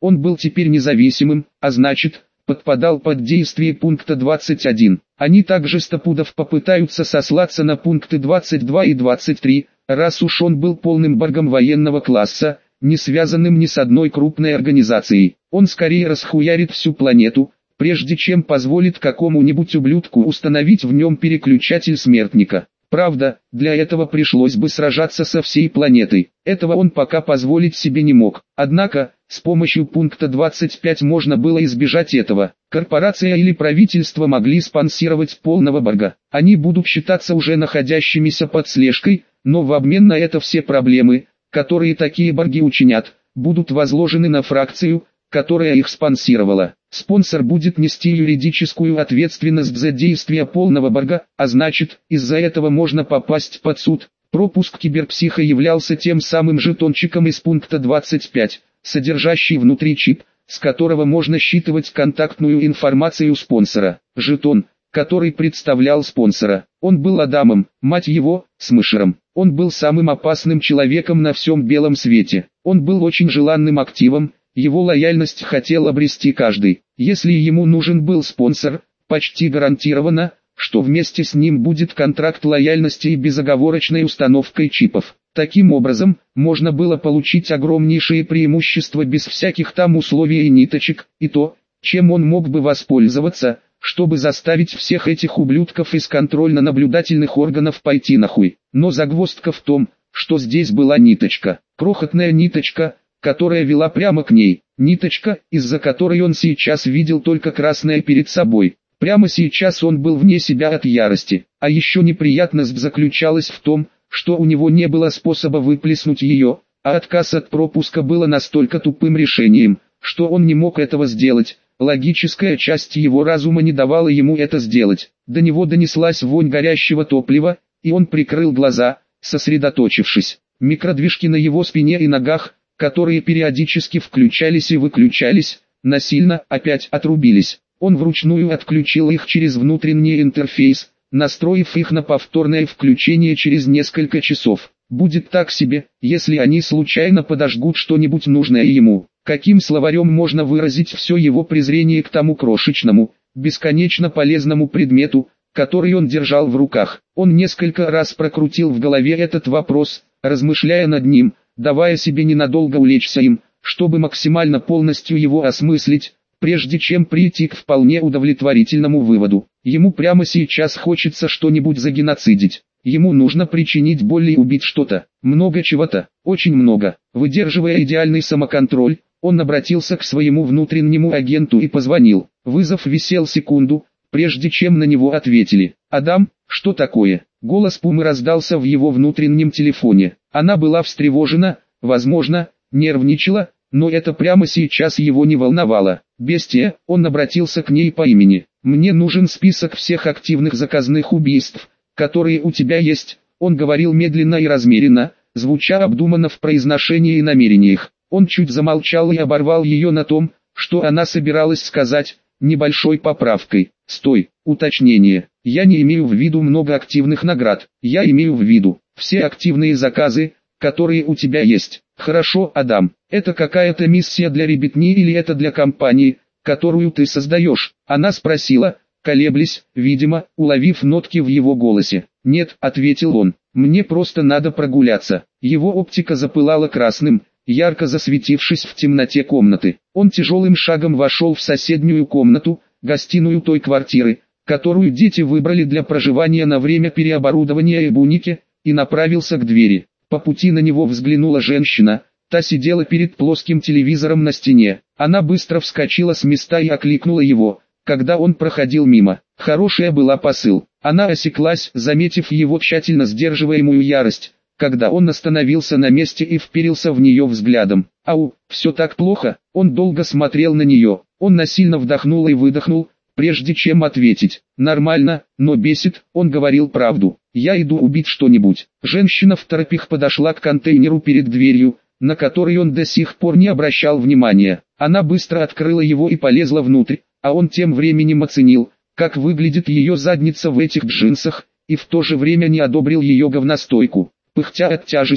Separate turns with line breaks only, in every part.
Он был теперь независимым, а значит, подпадал под действие пункта 21. Они также стопудов попытаются сослаться на пункты 22 и 23, раз уж он был полным баргом военного класса, не связанным ни с одной крупной организацией. Он скорее расхуярит всю планету, прежде чем позволит какому-нибудь ублюдку установить в нем переключатель смертника. Правда, для этого пришлось бы сражаться со всей планетой. Этого он пока позволить себе не мог. Однако, с помощью пункта 25 можно было избежать этого. Корпорация или правительство могли спонсировать полного барга. Они будут считаться уже находящимися под слежкой, но в обмен на это все проблемы, которые такие барги учинят, будут возложены на фракцию, которая их спонсировала. Спонсор будет нести юридическую ответственность за действия полного барга, а значит, из-за этого можно попасть под суд. Пропуск киберпсиха являлся тем самым жетончиком из пункта 25, содержащий внутри чип, с которого можно считывать контактную информацию спонсора. Жетон, который представлял спонсора. Он был Адамом, мать его, Смышером. Он был самым опасным человеком на всем белом свете. Он был очень желанным активом, его лояльность хотел обрести каждый. Если ему нужен был спонсор, почти гарантированно, что вместе с ним будет контракт лояльности и безоговорочной установкой чипов. Таким образом, можно было получить огромнейшие преимущества без всяких там условий и ниточек, и то, чем он мог бы воспользоваться, чтобы заставить всех этих ублюдков из контрольно-наблюдательных органов пойти нахуй. Но загвоздка в том, что здесь была ниточка, крохотная ниточка, которая вела прямо к ней, ниточка, из-за которой он сейчас видел только красное перед собой. Прямо сейчас он был вне себя от ярости, а еще неприятность заключалась в том, что у него не было способа выплеснуть ее, а отказ от пропуска было настолько тупым решением, что он не мог этого сделать. Логическая часть его разума не давала ему это сделать. До него донеслась вонь горящего топлива, и он прикрыл глаза, сосредоточившись. Микродвижки на его спине и ногах, которые периодически включались и выключались, насильно опять отрубились. Он вручную отключил их через внутренний интерфейс, настроив их на повторное включение через несколько часов. Будет так себе, если они случайно подожгут что-нибудь нужное ему. Каким словарем можно выразить все его презрение к тому крошечному, бесконечно полезному предмету, который он держал в руках? Он несколько раз прокрутил в голове этот вопрос, размышляя над ним, давая себе ненадолго улечься им, чтобы максимально полностью его осмыслить, прежде чем прийти к вполне удовлетворительному выводу. Ему прямо сейчас хочется что-нибудь загеноцидить. Ему нужно причинить боль и убить что-то. Много чего-то, очень много. Выдерживая идеальный самоконтроль, он обратился к своему внутреннему агенту и позвонил. Вызов висел секунду, прежде чем на него ответили. «Адам, что такое?» Голос Пумы раздался в его внутреннем телефоне. Она была встревожена, возможно, нервничала, но это прямо сейчас его не волновало. «Бестия», он обратился к ней по имени. «Мне нужен список всех активных заказных убийств, которые у тебя есть». Он говорил медленно и размеренно, звуча обдуманно в произношении и намерениях. Он чуть замолчал и оборвал ее на том, что она собиралась сказать, небольшой поправкой. «Стой, уточнение. Я не имею в виду много активных наград. Я имею в виду все активные заказы, которые у тебя есть». «Хорошо, Адам. Это какая-то миссия для ребятни или это для компании, которую ты создаешь?» Она спросила, колеблясь, видимо, уловив нотки в его голосе. «Нет», — ответил он, — «мне просто надо прогуляться». Его оптика запылала красным, ярко засветившись в темноте комнаты. Он тяжелым шагом вошел в соседнюю комнату, гостиную той квартиры, которую дети выбрали для проживания на время переоборудования Эбуники, и направился к двери. По пути на него взглянула женщина, та сидела перед плоским телевизором на стене. Она быстро вскочила с места и окликнула его, когда он проходил мимо. Хорошая была посыл. Она осеклась, заметив его тщательно сдерживаемую ярость, когда он остановился на месте и вперился в нее взглядом. «Ау, все так плохо?» Он долго смотрел на нее. Он насильно вдохнул и выдохнул, прежде чем ответить. «Нормально, но бесит», он говорил правду. «Я иду убить что-нибудь». Женщина второпях подошла к контейнеру перед дверью, на который он до сих пор не обращал внимания. Она быстро открыла его и полезла внутрь, а он тем временем оценил, как выглядит ее задница в этих джинсах, и в то же время не одобрил ее говностойку. Пыхтя от тяжести,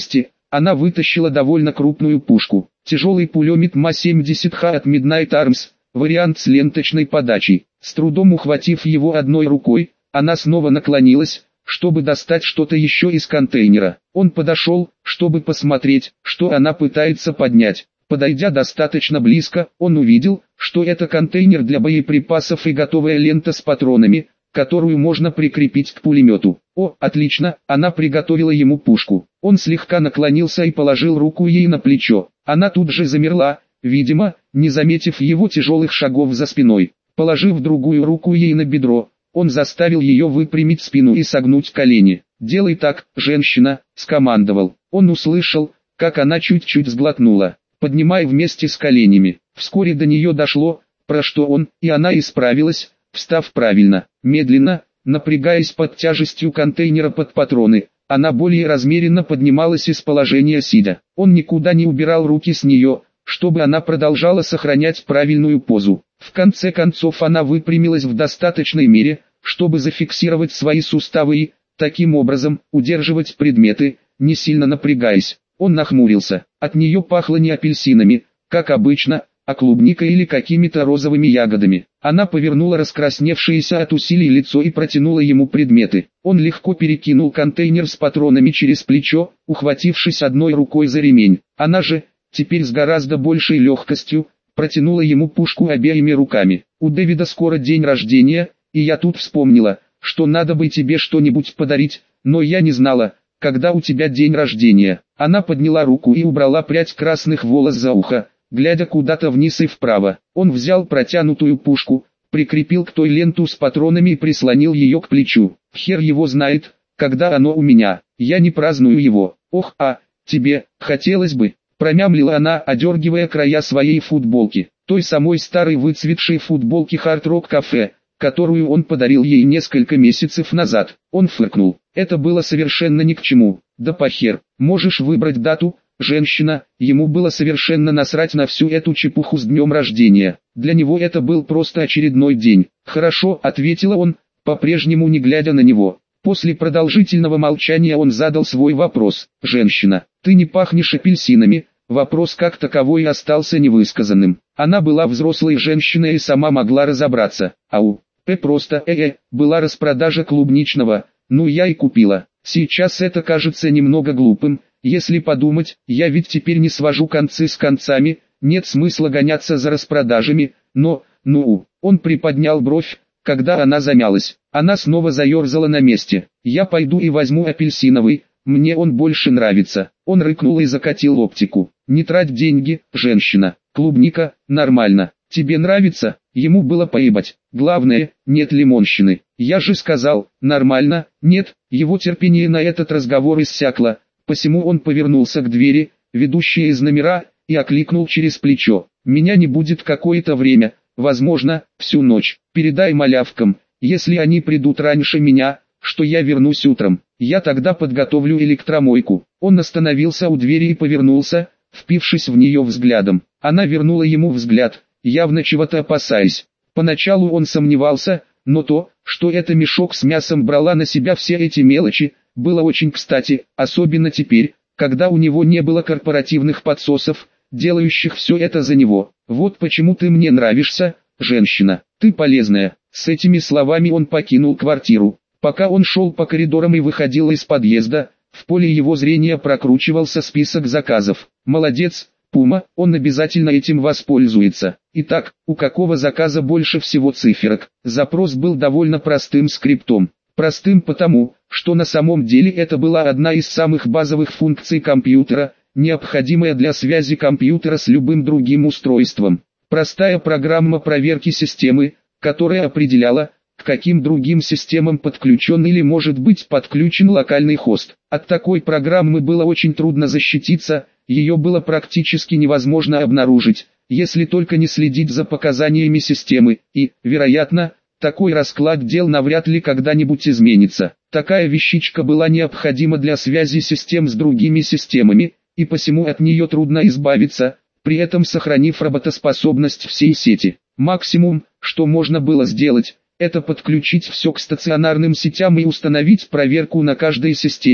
Она вытащила довольно крупную пушку. Тяжелый пулемет МА-70Х от Midnight Arms, вариант с ленточной подачей. С трудом ухватив его одной рукой, она снова наклонилась, чтобы достать что-то еще из контейнера. Он подошел, чтобы посмотреть, что она пытается поднять. Подойдя достаточно близко, он увидел, что это контейнер для боеприпасов и готовая лента с патронами, которую можно прикрепить к пулемету. О, отлично, она приготовила ему пушку. Он слегка наклонился и положил руку ей на плечо. Она тут же замерла, видимо, не заметив его тяжелых шагов за спиной. Положив другую руку ей на бедро, он заставил ее выпрямить спину и согнуть колени. «Делай так, женщина», — скомандовал. Он услышал, как она чуть-чуть сглотнула. «Поднимай вместе с коленями». Вскоре до нее дошло, про что он, и она исправилась, встав правильно. Медленно, напрягаясь под тяжестью контейнера под патроны, она более размеренно поднималась из положения сидя. Он никуда не убирал руки с нее, чтобы она продолжала сохранять правильную позу. В конце концов она выпрямилась в достаточной мере, чтобы зафиксировать свои суставы и, таким образом, удерживать предметы, не сильно напрягаясь. Он нахмурился. От нее пахло не апельсинами, как обычно, а клубникой или какими-то розовыми ягодами. Она повернула раскрасневшееся от усилий лицо и протянула ему предметы. Он легко перекинул контейнер с патронами через плечо, ухватившись одной рукой за ремень. Она же, теперь с гораздо большей легкостью, протянула ему пушку обеими руками. «У Дэвида скоро день рождения, и я тут вспомнила, что надо бы тебе что-нибудь подарить, но я не знала, когда у тебя день рождения». Она подняла руку и убрала прядь красных волос за ухо, глядя куда-то вниз и вправо. Он взял протянутую пушку, прикрепил к той ленту с патронами и прислонил ее к плечу. «Хер его знает, когда оно у меня, я не праздную его». «Ох, а, тебе, хотелось бы», промямлила она, одергивая края своей футболки, той самой старой выцветшей футболки Hard Rock Cafe, которую он подарил ей несколько месяцев назад. Он фыркнул. Это было совершенно ни к чему. «Да похер, можешь выбрать дату, женщина». Ему было совершенно насрать на всю эту чепуху с днем рождения. Для него это был просто очередной день. «Хорошо», — ответила он, по-прежнему не глядя на него. После продолжительного молчания он задал свой вопрос. «Женщина, ты не пахнешь апельсинами». Вопрос как таковой остался невысказанным. Она была взрослой женщиной и сама могла разобраться. Ау, просто была распродажа клубничного, ну я и купила. Сейчас это кажется немного глупым, если подумать, я ведь теперь не свожу концы с концами, нет смысла гоняться за распродажами, но, он приподнял бровь, когда она замялась. Она снова заерзала на месте. «Я пойду и возьму апельсиновый, мне он больше нравится». Он рыкнул и закатил оптику. «Не трать деньги, женщина, клубника, нормально. Тебе нравится?» Ему было поебать. Главное, нет лимонщины. «Я же сказал, нормально». Нет, его терпение на этот разговор иссякло, посему он повернулся к двери, ведущей из номера, и окликнул через плечо. «Меня не будет какое-то время, возможно, всю ночь. Передай малявкам, если они придут раньше меня, что я вернусь утром. Я тогда подготовлю электромойку». Он остановился у двери и повернулся, впившись в нее взглядом. Она вернула ему взгляд, явно чего-то опасаясь. Поначалу он сомневался, но то, что это мешок с мясом брала на себя все эти мелочи, было очень кстати, особенно теперь, когда у него не было корпоративных подсосов, делающих все это за него. «Вот почему ты мне нравишься, женщина, ты полезная». С этими словами он покинул квартиру. Пока он шел по коридорам и выходил из подъезда, в поле его зрения прокручивался список заказов. «Молодец, Пума, он обязательно этим воспользуется». Итак, у какого заказа больше всего циферок? Запрос был довольно простым скриптом. Простым потому, что на самом деле это была одна из самых базовых функций компьютера, необходимая для связи компьютера с любым другим устройством. Простая программа проверки системы, которая определяла, к каким другим системам подключен или может быть подключен локальный хост. От такой программы было очень трудно защититься, ее было практически невозможно обнаружить, если только не следить за показаниями системы, и, вероятно, такой расклад дел навряд ли когда-нибудь изменится. Такая вещичка была необходима для связи систем с другими системами, и посему от нее трудно избавиться, при этом сохранив работоспособность всей сети. Максимум, что можно было сделать, это подключить все к стационарным сетям и установить проверку на каждой системе,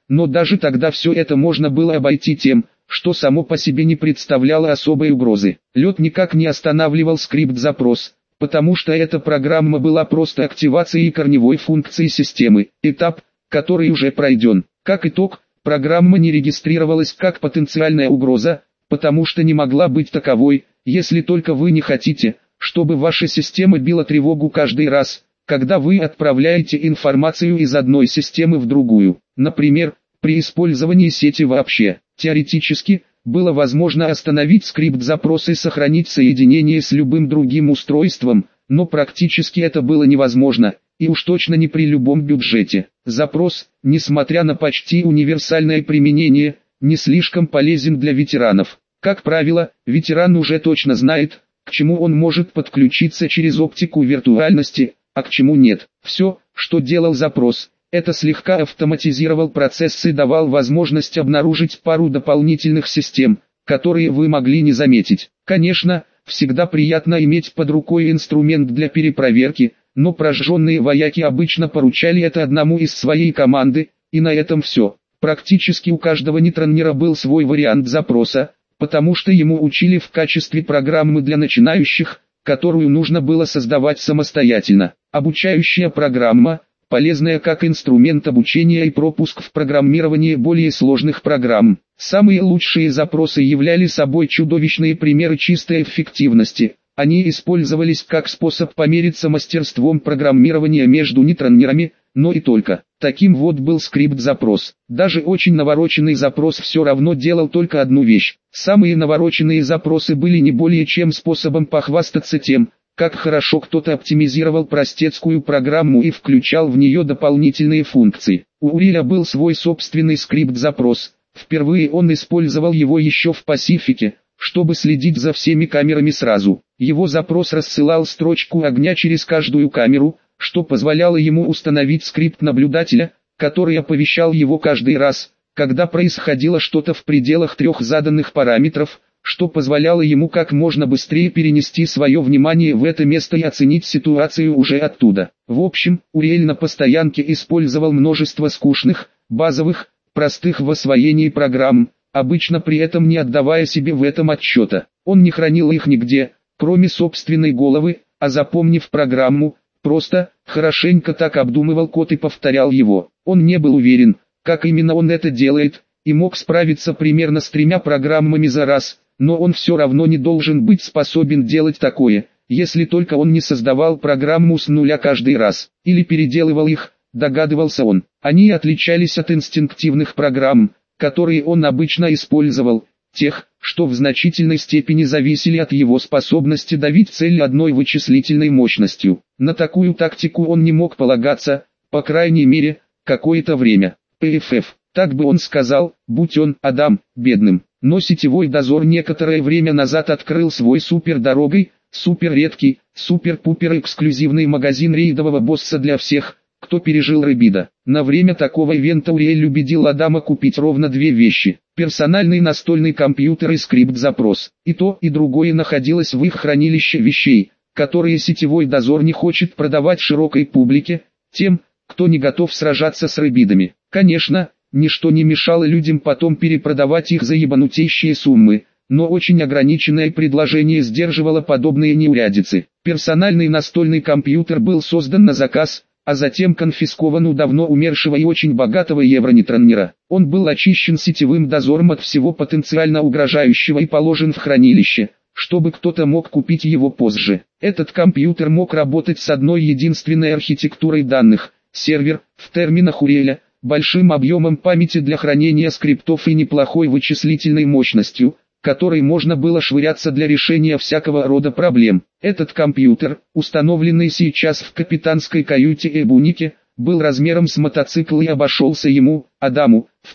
но даже тогда все это можно было обойти тем, что само по себе не представляло особой угрозы. Лед никак не останавливал скрипт-запрос, потому что эта программа была просто активацией корневой функции системы, этап, который уже пройден. Как итог, программа не регистрировалась как потенциальная угроза, потому что не могла быть таковой, если только вы не хотите, чтобы ваша система била тревогу каждый раз, когда вы отправляете информацию из одной системы в другую. Например, при использовании сети вообще. Теоретически, было возможно остановить скрипт-запрос и сохранить соединение с любым другим устройством, но практически это было невозможно, и уж точно не при любом бюджете. Запрос, несмотря на почти универсальное применение, не слишком полезен для ветеранов. Как правило, ветеран уже точно знает, к чему он может подключиться через оптику виртуальности, а к чему нет. Все, что делал запрос, это слегка автоматизировал процесс и давал возможность обнаружить пару дополнительных систем, которые вы могли не заметить. Конечно, всегда приятно иметь под рукой инструмент для перепроверки, но прожженные вояки обычно поручали это одному из своей команды, и на этом все. Практически у каждого нетронера был свой вариант запроса, потому что ему учили в качестве программы для начинающих, которую нужно было создавать самостоятельно. Обучающая программа, полезная как инструмент обучения и пропуск в программирование более сложных программ. Самые лучшие запросы являли собой чудовищные примеры чистой эффективности. Они использовались как способ помериться мастерством программирования между нетронерами, но и только. Таким вот был скрипт-запрос. Даже очень навороченный запрос все равно делал только одну вещь. Самые навороченные запросы были не более чем способом похвастаться тем, как хорошо кто-то оптимизировал простецкую программу и включал в нее дополнительные функции. У Уриля был свой собственный скрипт-запрос. Впервые он использовал его еще в Пасифике, чтобы следить за всеми камерами сразу. Его запрос рассылал строчку огня через каждую камеру, что позволяло ему установить скрипт наблюдателя, который оповещал его каждый раз, когда происходило что-то в пределах 3 заданных параметров, что позволяло ему как можно быстрее перенести свое внимание в это место и оценить ситуацию уже оттуда. В общем, Уриэль на постоянке использовал множество скучных, базовых, простых в освоении программ, обычно при этом не отдавая себе в этом отчета. Он не хранил их нигде, кроме собственной головы, а запомнив программу, просто, хорошенько так обдумывал код и повторял его. Он не был уверен, как именно он это делает, и мог справиться примерно с 3 программами за раз, но он все равно не должен быть способен делать такое, если только он не создавал программу с нуля каждый раз, или переделывал их, догадывался он. Они отличались от инстинктивных программ, которые он обычно использовал, тех, что в значительной степени зависели от его способности давить цель одной вычислительной мощностью. На такую тактику он не мог полагаться, по крайней мере, какое-то время. ПФФ, так бы он сказал, будь он, Адам, бедным. Но сетевой дозор некоторое время назад открыл свой супердорогой, суперредкий, супер-пупер эксклюзивный магазин рейдового босса для всех, кто пережил Рыбида. На время такого ивента Уриэль убедил Адама купить ровно 2 вещи: персональный настольный компьютер и скрипт-запрос. И то, и другое находилось в их хранилище вещей, которые сетевой дозор не хочет продавать широкой публике, тем, кто не готов сражаться с Рыбидами. Конечно, ничто не мешало людям потом перепродавать их за ебанутейшие суммы, но очень ограниченное предложение сдерживало подобные неурядицы. Персональный настольный компьютер был создан на заказ, а затем конфискован у давно умершего и очень богатого евронетронера. Он был очищен сетевым дозором от всего потенциально угрожающего и положен в хранилище, чтобы кто-то мог купить его позже. Этот компьютер мог работать с одной единственной архитектурой данных, сервер, в терминах Уриэля, большим объемом памяти для хранения скриптов и неплохой вычислительной мощностью, которой можно было швыряться для решения всякого рода проблем. Этот компьютер, установленный сейчас в капитанской каюте Эбуники, был размером с мотоцикл и обошелся ему, Адаму, в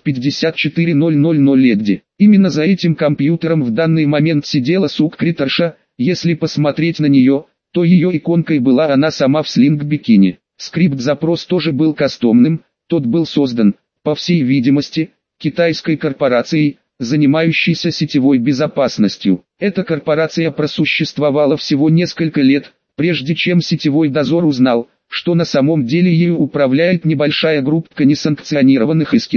54,000 легди. Именно за этим компьютером в данный момент сидела суккритерша. Если посмотреть на нее, то ее иконкой была она сама в слинг-бикини. Скрипт-запрос тоже был кастомным, тот был создан, по всей видимости, китайской корпорацией, занимающейся сетевой безопасностью. Эта корпорация просуществовала всего несколько лет, прежде чем сетевой дозор узнал, что на самом деле ею управляет небольшая группка несанкционированных искинов.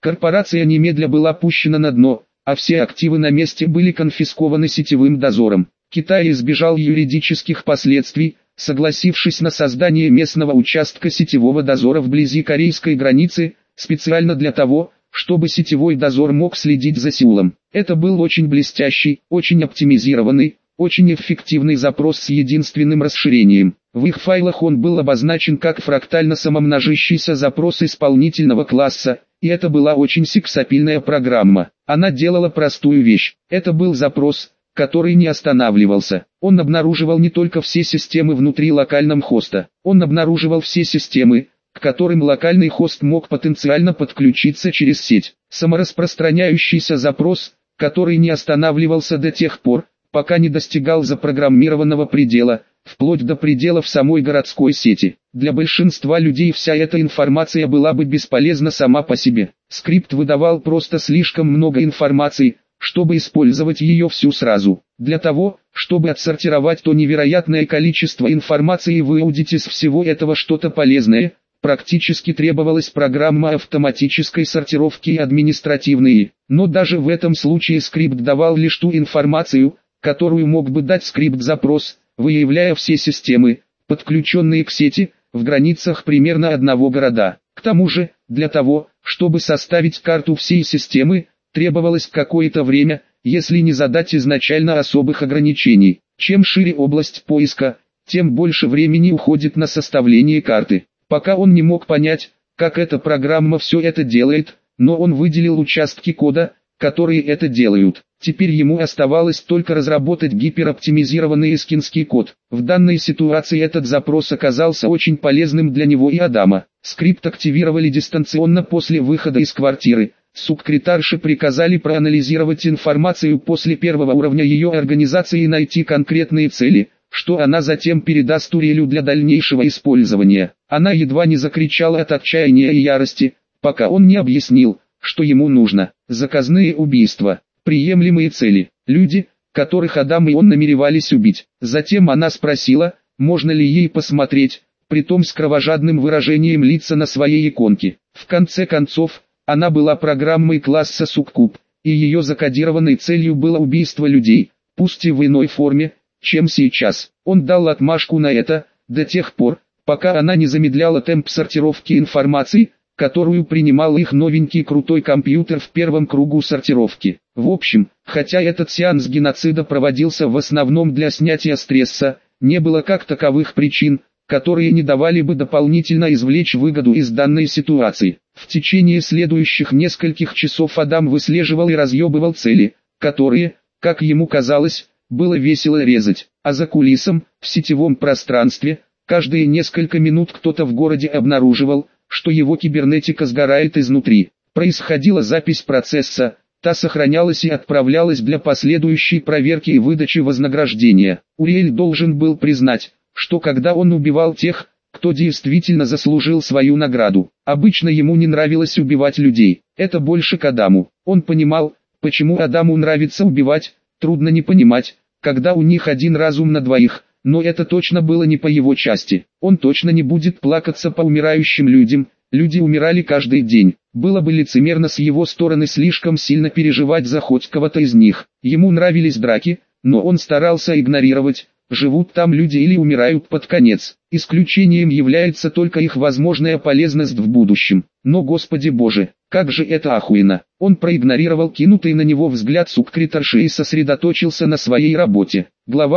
Корпорация немедля была опущена на дно, а все активы на месте были конфискованы сетевым дозором. Китай избежал юридических последствий, согласившись на создание местного участка сетевого дозора вблизи корейской границы, специально для того, чтобы сетевой дозор мог следить за Сеулом. Это был очень блестящий, очень оптимизированный, очень эффективный запрос с единственным расширением. В их файлах он был обозначен как фрактально самомножащийся запрос исполнительного класса, и это была очень сексапильная программа. Она делала простую вещь. Это был запрос, который не останавливался. Он обнаруживал не только все системы внутри локального хоста, он обнаруживал все системы, к которым локальный хост мог потенциально подключиться через сеть. Самораспространяющийся запрос, который не останавливался до тех пор, пока не достигал запрограммированного предела, вплоть до пределов самой городской сети. Для большинства людей вся эта информация была бы бесполезна сама по себе. Скрипт выдавал просто слишком много информации, чтобы использовать ее всю сразу. Для того, чтобы отсортировать то невероятное количество информации и выудить из всего этого что-то полезное, практически требовалась программа автоматической сортировки и административной. Но даже в этом случае скрипт давал лишь ту информацию, которую мог бы дать скрипт-запрос, выявляя все системы, подключенные к сети, в границах примерно одного города. К тому же, для того, чтобы составить карту всей системы, требовалось какое-то время, если не задать изначально особых ограничений. Чем шире область поиска, тем больше времени уходит на составление карты. Пока он не мог понять, как эта программа все это делает, но он выделил участки кода, которые это делают. Теперь ему оставалось только разработать гипероптимизированный эскинский код. В данной ситуации этот запрос оказался очень полезным для него и Адама. Скрипт активировали дистанционно после выхода из квартиры. Суккретарши приказали проанализировать информацию после первого уровня ее организации и найти конкретные цели, что она затем передаст Урелю для дальнейшего использования. Она едва не закричала от отчаяния и ярости, пока он не объяснил, что ему нужно. Заказные убийства, приемлемые цели, люди, которых Адам и он намеревались убить. Затем она спросила, можно ли ей посмотреть, притом с кровожадным выражением лица на своей иконке. В конце концов, она была программой класса Суккуб, и ее закодированной целью было убийство людей, пусть и в иной форме, чем сейчас. Он дал отмашку на это, до тех пор, пока она не замедляла темп сортировки информации, которую принимал их новенький крутой компьютер в первом кругу сортировки. В общем, хотя этот сеанс геноцида проводился в основном для снятия стресса, не было как таковых причин, которые не давали бы дополнительно извлечь выгоду из данной ситуации. В течение следующих нескольких часов Адам выслеживал и разъебывал цели, которые, как ему казалось, было весело резать, а за кулисом, в сетевом пространстве, каждые несколько минут кто-то в городе обнаруживал, что его кибернетика сгорает изнутри. Происходила запись процесса, та сохранялась и отправлялась для последующей проверки и выдачи вознаграждения. Уриэль должен был признать, что когда он убивал тех, кто действительно заслужил свою награду, обычно ему не нравилось убивать людей. Это больше к Адаму. Он понимал, почему Адаму нравится убивать, трудно не понимать, когда у них один разум на двоих. Но это точно было не по его части. Он точно не будет плакаться по умирающим людям, люди умирали каждый день. Было бы лицемерно с его стороны слишком сильно переживать за хоть кого-то из них. Ему нравились драки, но он старался игнорировать, живут там люди или умирают под конец. Исключением является только их возможная полезность в будущем. Но Господи Боже, как же это охуенно. Он проигнорировал кинутый на него взгляд суккретарши и сосредоточился на своей работе. Глава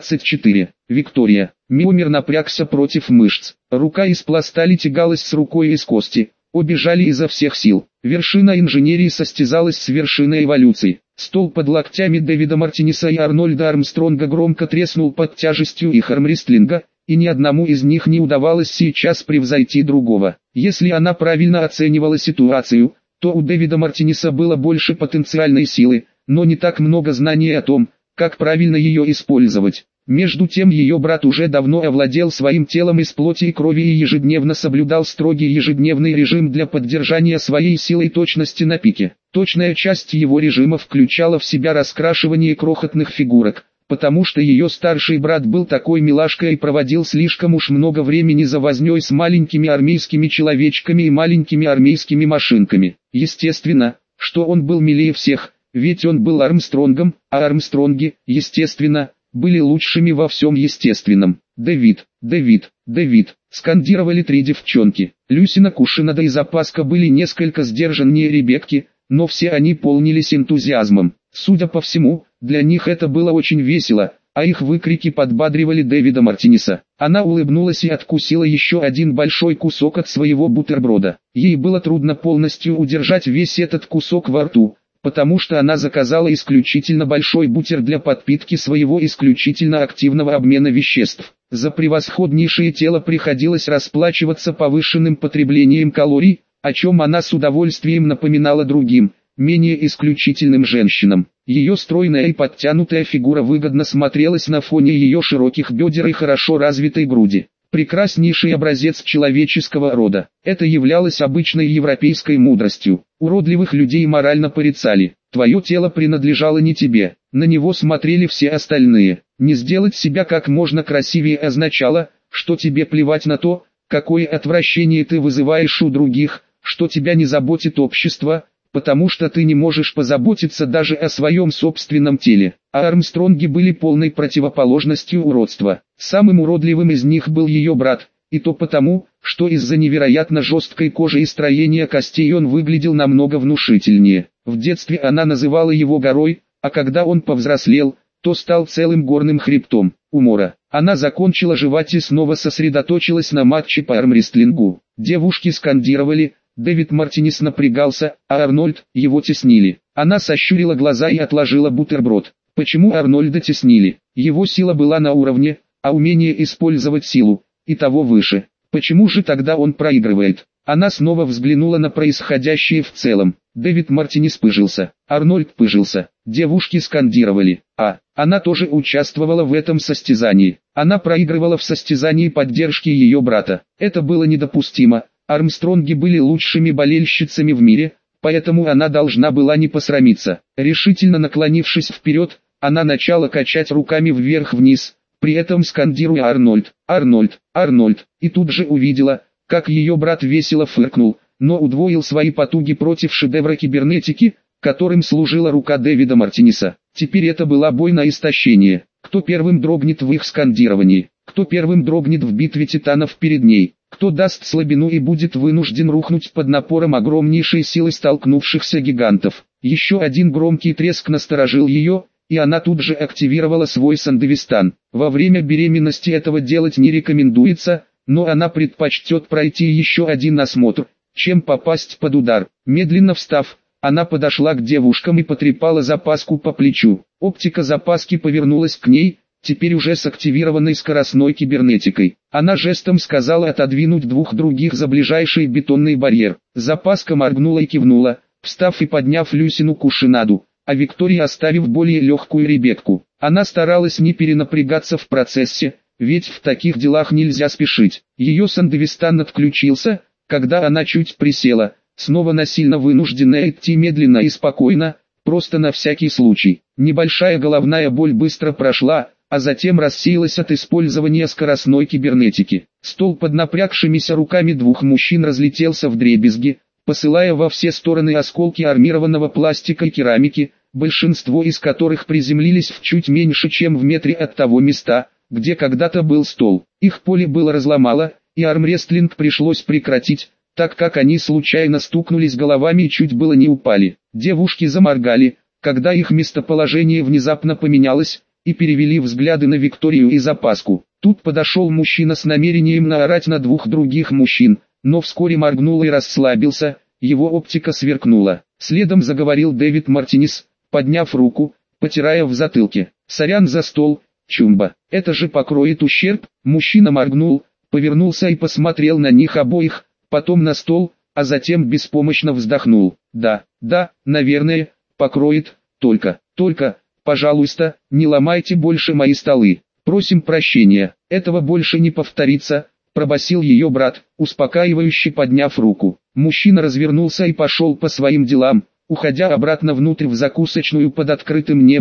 2.24. Виктория. Миомир напрягся против мышц. Рука из пластали тягалась с рукой из кости. Обе жали изо всех сил. Вершина инженерии состязалась с вершиной эволюции. Стол под локтями Дэвида Мартинеса и Арнольда Армстронга громко треснул под тяжестью их армрестлинга, и ни одному из них не удавалось сейчас превзойти другого. Если она правильно оценивала ситуацию, то у Дэвида Мартинеса было больше потенциальной силы, но не так много знаний о том, как правильно ее использовать. Между тем ее брат уже давно овладел своим телом из плоти и крови и ежедневно соблюдал строгий ежедневный режим для поддержания своей силы и точности на пике. Точная часть его режима включала в себя раскрашивание крохотных фигурок, потому что ее старший брат был такой милашкой и проводил слишком уж много времени за вознёй с маленькими армейскими человечками и маленькими армейскими машинками. Естественно, что он был милее всех, ведь он был Армстронгом, а Армстронги, естественно, были лучшими во всем естественном. «Дэвид, Дэвид, Дэвид», скандировали три девчонки. Люсина, Кушинада и Запаска были несколько сдержаннее Ребекки, но все они полнились энтузиазмом. Судя по всему, для них это было очень весело, а их выкрики подбадривали Дэвида Мартинеса. Она улыбнулась и откусила еще один большой кусок от своего бутерброда. Ей было трудно полностью удержать весь этот кусок во рту, потому что она заказала исключительно большой бутер для подпитки своего исключительно активного обмена веществ. За превосходнейшее тело приходилось расплачиваться повышенным потреблением калорий, о чем она с удовольствием напоминала другим, менее исключительным женщинам. Ее стройная и подтянутая фигура выгодно смотрелась на фоне ее широких бедер и хорошо развитой груди. Прекраснейший образец человеческого рода. Это являлось обычной европейской мудростью. Уродливых людей морально порицали. Твое тело принадлежало не тебе, на него смотрели все остальные. Не сделать себя как можно красивее означало, что тебе плевать на то, какое отвращение ты вызываешь у других, что тебя не заботит общество, потому что ты не можешь позаботиться даже о своем собственном теле. А Армстронги были полной противоположностью уродства. Самым уродливым из них был ее брат, и то потому, что из-за невероятно жесткой кожи и строения костей он выглядел намного внушительнее. В детстве она называла его горой, а когда он повзрослел, то стал целым горным хребтом. Умора. Она закончила жевать и снова сосредоточилась на матче по армрестлингу. Девушки скандировали, Дэвид Мартинес напрягался, а Арнольд, его теснили. Она сощурила глаза и отложила бутерброд. Почему Арнольда теснили? Его сила была на уровне, а умение использовать силу, и того выше. Почему же тогда он проигрывает? Она снова взглянула на происходящее в целом. Дэвид Мартинес пыжился, Арнольд пыжился, девушки скандировали. Она тоже участвовала в этом состязании. Она проигрывала в состязании поддержки ее брата. Это было недопустимо. Армстронги были лучшими болельщицами в мире, поэтому она должна была не посрамиться. Решительно наклонившись вперед, она начала качать руками вверх-вниз, при этом скандируя «Арнольд, Арнольд, Арнольд», и тут же увидела, как ее брат весело фыркнул, но удвоил свои потуги против шедевра кибернетики, которым служила рука Дэвида Мартинеса. Теперь это была бой на истощение. Кто первым дрогнет в их скандировании? Кто первым дрогнет в битве титанов перед ней? Кто даст слабину и будет вынужден рухнуть под напором огромнейшей силы столкнувшихся гигантов? Еще один громкий треск насторожил ее, и она тут же активировала свой сандевистан. Во время беременности этого делать не рекомендуется, но она предпочтет пройти еще один осмотр, чем попасть под удар. Медленно встав, она подошла к девушкам и потрепала Запаску по плечу. Оптика Запаски повернулась к ней, теперь уже с активированной скоростной кибернетикой. Она жестом сказала отодвинуть двух других за ближайший бетонный барьер. Запаска моргнула и кивнула, встав и подняв Люсину Кушинаду, а Виктория оставив более легкую Ребекку. Она старалась не перенапрягаться в процессе, ведь в таких делах нельзя спешить. Ее сандевистан отключился, когда она чуть присела, снова насильно вынужденная идти медленно и спокойно, просто на всякий случай. Небольшая головная боль быстро прошла, а затем рассеялась от использования скоростной кибернетики. Стол под напрягшимися руками двух мужчин разлетелся вдребезги, посылая во все стороны осколки армированного пластика и керамики, большинство из которых приземлились в чуть меньше чем в метре от того места, где когда-то был стол. Их поле было разломало, и армрестлинг пришлось прекратить, так как они случайно стукнулись головами и чуть было не упали. Девушки заморгали, когда их местоположение внезапно поменялось, и перевели взгляды на Викторию и Запаску. Тут подошел мужчина с намерением наорать на двух других мужчин, но вскоре моргнул и расслабился, его оптика сверкнула. Следом заговорил Дэвид Мартинес, подняв руку, потирая в затылке. «Сорян за стол, Чумба, это же покроет ущерб». Мужчина моргнул, повернулся и посмотрел на них обоих, потом на стол, а затем беспомощно вздохнул. Да, наверное, покроет, только, пожалуйста, не ломайте больше мои столы. Просим прощения, этого больше не повторится, пробасил ее брат, успокаивающе подняв руку. Мужчина развернулся и пошел по своим делам, уходя обратно внутрь в закусочную под открытым небом,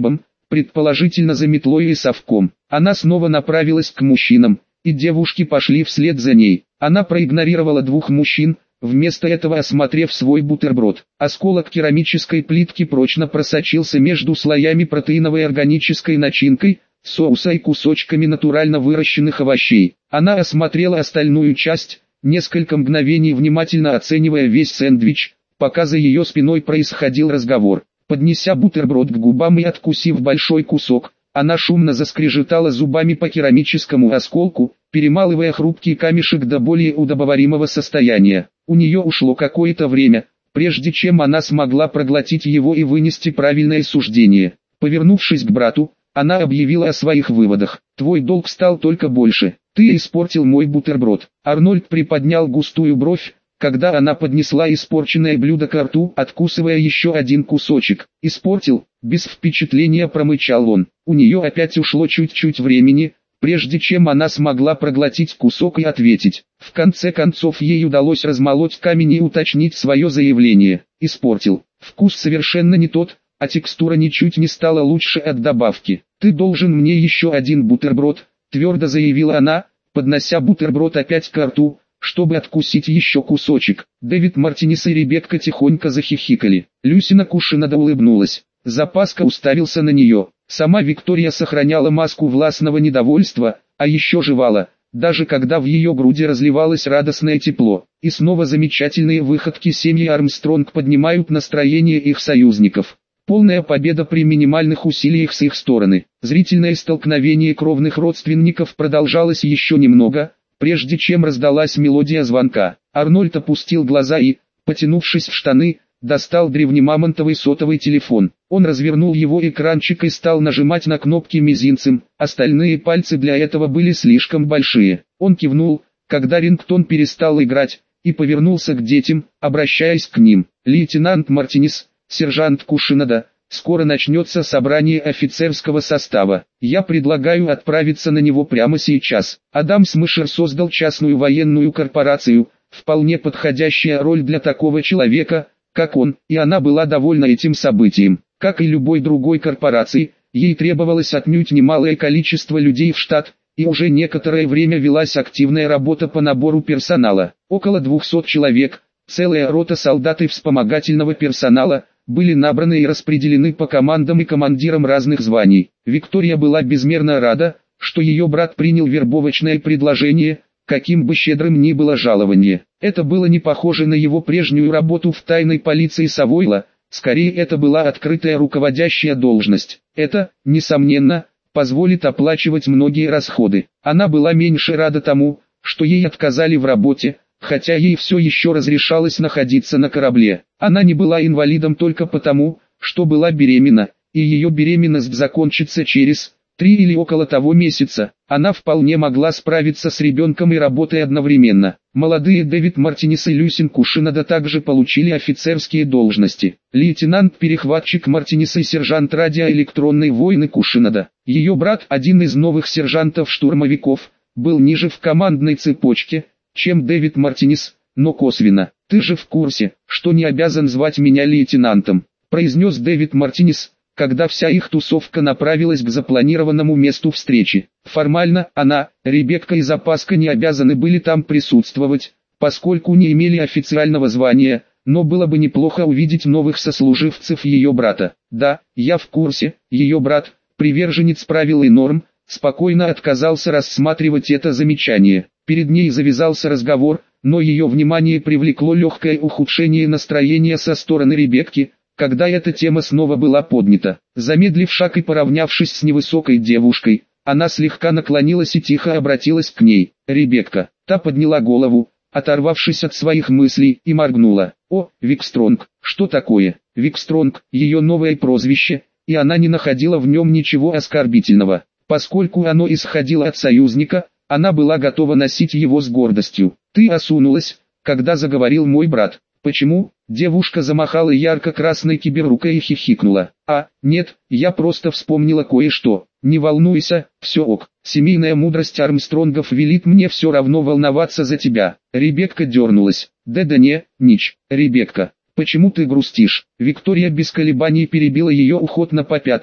предположительно за метлой и совком. Она снова направилась к мужчинам, и девушки пошли вслед за ней. Она проигнорировала двух мужчин, вместо этого осмотрев свой бутерброд. Осколок керамической плитки прочно просочился между слоями протеиновой органической начинкой, соуса и кусочками натурально выращенных овощей. Она осмотрела остальную часть, несколько мгновений внимательно оценивая весь сэндвич, пока за ее спиной происходил разговор. Поднеся бутерброд к губам и откусив большой кусок, она шумно заскрежетала зубами по керамическому осколку, перемалывая хрупкий камешек до более удобоваримого состояния. У нее ушло какое-то время, прежде чем она смогла проглотить его и вынести правильное суждение. Повернувшись к брату, она объявила о своих выводах. «Твой долг стал только больше. Ты испортил мой бутерброд». Арнольд приподнял густую бровь, когда она поднесла испорченное блюдо ко рту, откусывая еще один кусочек. «Испортил?» — без впечатления промычал он. У нее опять ушло чуть-чуть времени, прежде чем она смогла проглотить кусок и ответить. В конце концов ей удалось размолоть камень и уточнить свое заявление. «Испортил. Вкус совершенно не тот, а текстура ничуть не стала лучше от добавки. Ты должен мне еще один бутерброд», — твердо заявила она, поднося бутерброд опять ко рту, чтобы откусить еще кусочек. Дэвид Мартинес и Ребекка тихонько захихикали. Люсина Кушинада улыбнулась. Запаска уставился на нее. Сама Виктория сохраняла маску властного недовольства, а еще жевала, даже когда в ее груди разливалось радостное тепло. И снова замечательные выходки семьи Армстронг поднимают настроение их союзников. Полная победа при минимальных усилиях с их стороны. Зрительное столкновение кровных родственников продолжалось еще немного, прежде чем раздалась мелодия звонка. Арнольд опустил глаза и, потянувшись в штаны, достал древнемамонтовый сотовый телефон. Он развернул его экранчик и стал нажимать на кнопки мизинцем, остальные пальцы для этого были слишком большие. Он кивнул, когда рингтон перестал играть, и повернулся к детям, обращаясь к ним. «Лейтенант Мартинес, сержант Кушинада, скоро начнется собрание офицерского состава. Я предлагаю отправиться на него прямо сейчас». Адам Смышер создал частную военную корпорацию, вполне подходящая роль для такого человека, как он, и она была довольна этим событием. Как и любой другой корпорации, ей требовалось отнюдь немалое количество людей в штат, и уже некоторое время велась активная работа по набору персонала. Около 200 человек, целая рота солдат и вспомогательного персонала, были набраны и распределены по командам и командирам разных званий. Виктория была безмерно рада, что ее брат принял вербовочное предложение, каким бы щедрым ни было жалование. Это было не похоже на его прежнюю работу в тайной полиции Савойла, скорее это была открытая руководящая должность. Это, несомненно, позволит оплачивать многие расходы. Она была меньше рада тому, что ей отказали в работе, хотя ей все еще разрешалось находиться на корабле. Она не была инвалидом только потому, что была беременна, и ее беременность закончится через 3 или около того месяца. Она вполне могла справиться с ребенком и работой одновременно. Молодые Дэвид Мартинес и Люсин Кушинада также получили офицерские должности. Лейтенант-перехватчик Мартинес и сержант радиоэлектронной войны Кушинада. Ее брат, один из новых сержантов-штурмовиков, был ниже в командной цепочке, чем Дэвид Мартинес, но косвенно. «Ты же в курсе, что не обязан звать меня лейтенантом», произнес Дэвид Мартинес, когда вся их тусовка направилась к запланированному месту встречи. Формально, она, Ребекка и Запаска не обязаны были там присутствовать, поскольку не имели официального звания, но было бы неплохо увидеть новых сослуживцев ее брата. «Да, я в курсе», ее брат, приверженец правил и норм, спокойно отказался рассматривать это замечание. Перед ней завязался разговор, но ее внимание привлекло легкое ухудшение настроения со стороны Ребекки, когда эта тема снова была поднята. Замедлив шаг и поравнявшись с невысокой девушкой, она слегка наклонилась и тихо обратилась к ней. «Ребекка». Та подняла голову, оторвавшись от своих мыслей, и моргнула. «О, Викстронг, что такое?» Викстронг, ее новое прозвище, и она не находила в нем ничего оскорбительного. Поскольку оно исходило от союзника, она была готова носить его с гордостью. «Ты осунулась, когда заговорил мой брат». «Почему?» Девушка замахала ярко-красной киберрукой и хихикнула. Нет, я просто вспомнила кое-что. Не волнуйся, все ок. Семейная мудрость Армстронгов велит мне все равно волноваться за тебя». Ребекка дернулась. «Да не, Нич, Ребекка, почему ты грустишь?» Виктория без колебаний перебила ее уход на попятную.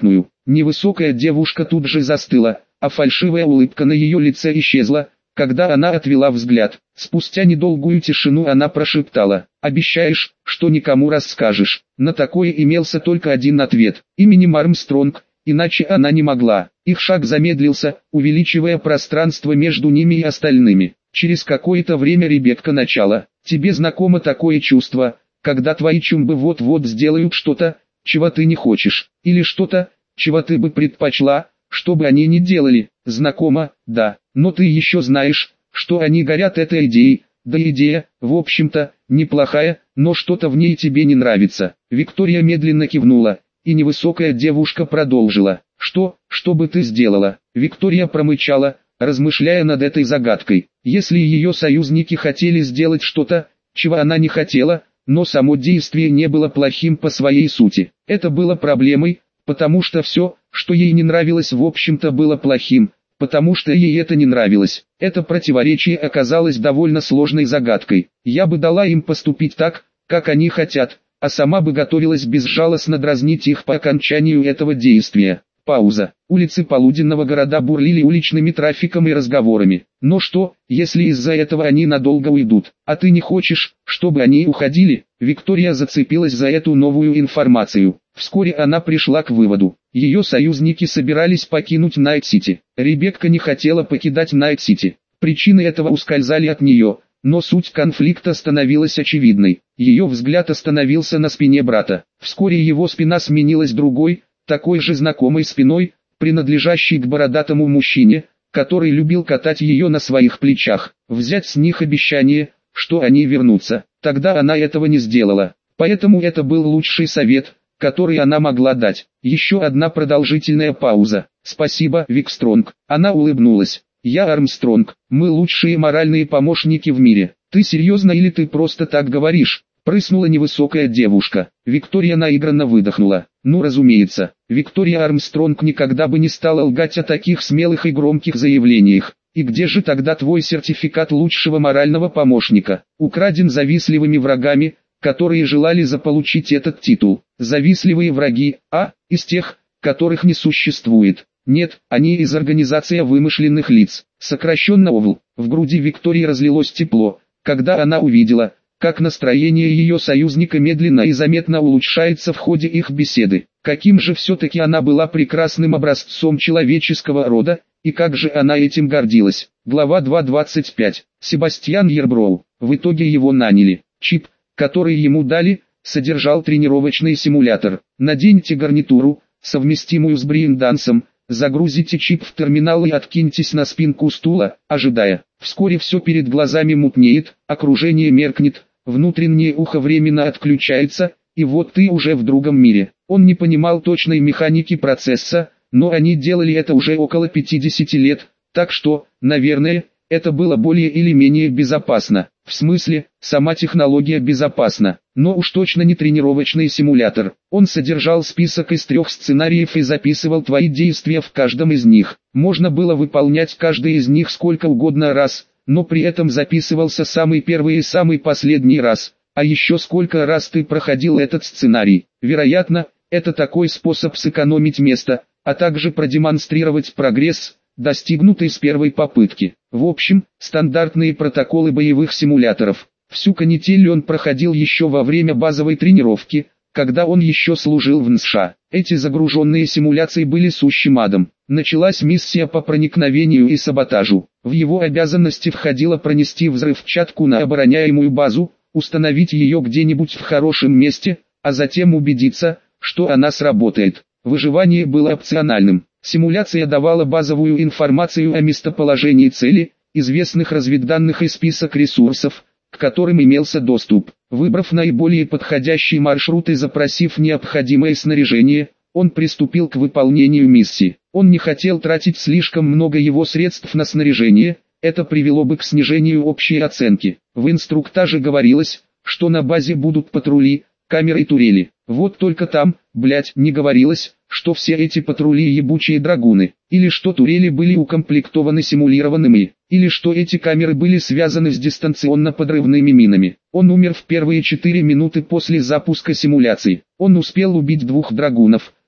Невысокая девушка тут же застыла, а фальшивая улыбка на ее лице исчезла, когда она отвела взгляд. Спустя недолгую тишину она прошептала: «Обещаешь, что никому расскажешь?» На такое имелся только один ответ: именем Армстронг, иначе она не могла. Их шаг замедлился, увеличивая пространство между ними и остальными. Через какое-то время Ребекка начала: «Тебе знакомо такое чувство, когда твои чумбы вот-вот сделают что-то, чего ты не хочешь, или что-то, чего ты бы предпочла, чтобы они не делали?» «Знакомо, да, но ты еще знаешь, что они горят этой идеей, да идея, в общем-то, неплохая, но что-то в ней тебе не нравится». Виктория медленно кивнула, и невысокая девушка продолжила: «Что бы ты сделала?» Виктория промычала, размышляя над этой загадкой. Если ее союзники хотели сделать что-то, чего она не хотела, но само действие не было плохим по своей сути, это было проблемой, потому что все, что ей не нравилось, в общем-то было плохим, потому что ей это не нравилось. Это противоречие оказалось довольно сложной загадкой. Я бы дала им поступить так, как они хотят, а сама бы готовилась безжалостно дразнить их по окончанию этого действия. Пауза. Улицы полуденного города бурлили уличными трафиком и разговорами. Но что, если из-за этого они надолго уйдут? А ты не хочешь, чтобы они уходили? Виктория зацепилась за эту новую информацию. Вскоре она пришла к выводу: ее союзники собирались покинуть Найт-Сити. Ребекка не хотела покидать Найт-Сити. Причины этого ускользали от нее, но суть конфликта становилась очевидной. Ее взгляд остановился на спине брата. Вскоре его спина сменилась другой, такой же знакомой спиной, принадлежащей к бородатому мужчине, который любил катать ее на своих плечах. Взять с них обещание, что они вернутся. Тогда она этого не сделала. Поэтому это был лучший совет, который она могла дать. Еще одна продолжительная пауза. «Спасибо, Викстронг». Она улыбнулась. «Я Армстронг. Мы лучшие моральные помощники в мире». «Ты серьезно или ты просто так говоришь?» Прыснула невысокая девушка. Виктория наигранно выдохнула. Ну разумеется, Виктория Армстронг никогда бы не стала лгать о таких смелых и громких заявлениях. И где же тогда твой сертификат лучшего морального помощника? Украден завистливыми врагами, которые желали заполучить этот титул. Завистливые враги, из тех, которых не существует. Нет, они из организации вымышленных лиц, сокращенно ОВЛ. В груди Виктории разлилось тепло, когда она увидела, как настроение ее союзника медленно и заметно улучшается в ходе их беседы. Каким же все-таки она была прекрасным образцом человеческого рода, и как же она этим гордилась. Глава 2.25. Себастьян Ерброу. В итоге его наняли. Чип, который ему дали, содержал тренировочный симулятор. Наденьте гарнитуру, совместимую с брейн-дансом, загрузите чип в терминал и откиньтесь на спинку стула, ожидая. Вскоре все перед глазами мутнеет, окружение меркнет, внутреннее ухо временно отключается, и вот ты уже в другом мире. Он не понимал точной механики процесса, но они делали это уже около 50 лет, так что, наверное, это было более или менее безопасно. В смысле, сама технология безопасна, но уж точно не тренировочный симулятор. Он содержал список из 3 сценариев и записывал твои действия в каждом из них. Можно было выполнять каждый из них сколько угодно раз, но при этом записывался самый первый и самый последний раз. А еще сколько раз ты проходил этот сценарий. Вероятно, это такой способ сэкономить место, а также продемонстрировать прогресс, достигнутый с первой попытки. В общем, стандартные протоколы боевых симуляторов. Всю канитель он проходил еще во время базовой тренировки, когда он еще служил в НСШ. Эти загруженные симуляции были сущим адом. Началась миссия по проникновению и саботажу. В его обязанности входило пронести взрывчатку на обороняемую базу, установить ее где-нибудь в хорошем месте, а затем убедиться, что она сработает. Выживание было опциональным. Симуляция давала базовую информацию о местоположении цели, известных разведданных и список ресурсов, к которым имелся доступ. Выбрав наиболее подходящий маршрут и запросив необходимое снаряжение, он приступил к выполнению миссии. Он не хотел тратить слишком много его средств на снаряжение, это привело бы к снижению общей оценки. В инструктаже говорилось, что на базе будут патрули, камеры и турели. Вот только там, не говорилось, что все эти патрули ебучие драгуны, или что турели были укомплектованы симулированными, или что эти камеры были связаны с дистанционно-подрывными минами. Он умер в первые 4 минуты после запуска симуляции. Он успел убить 2 драгунов,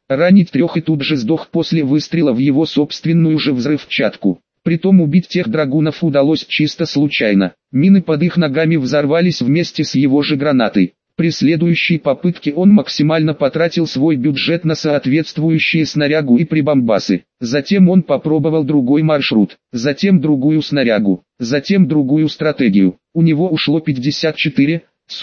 ранить 3 и тут же сдох после выстрела в его собственную же взрывчатку. Притом убить тех драгунов удалось чисто случайно. Мины под их ногами взорвались вместе с его же гранатой. При следующей попытке он максимально потратил свой бюджет на соответствующие снарягу и прибамбасы. Затем он попробовал другой маршрут, затем другую снарягу, затем другую стратегию. У него ушло 54,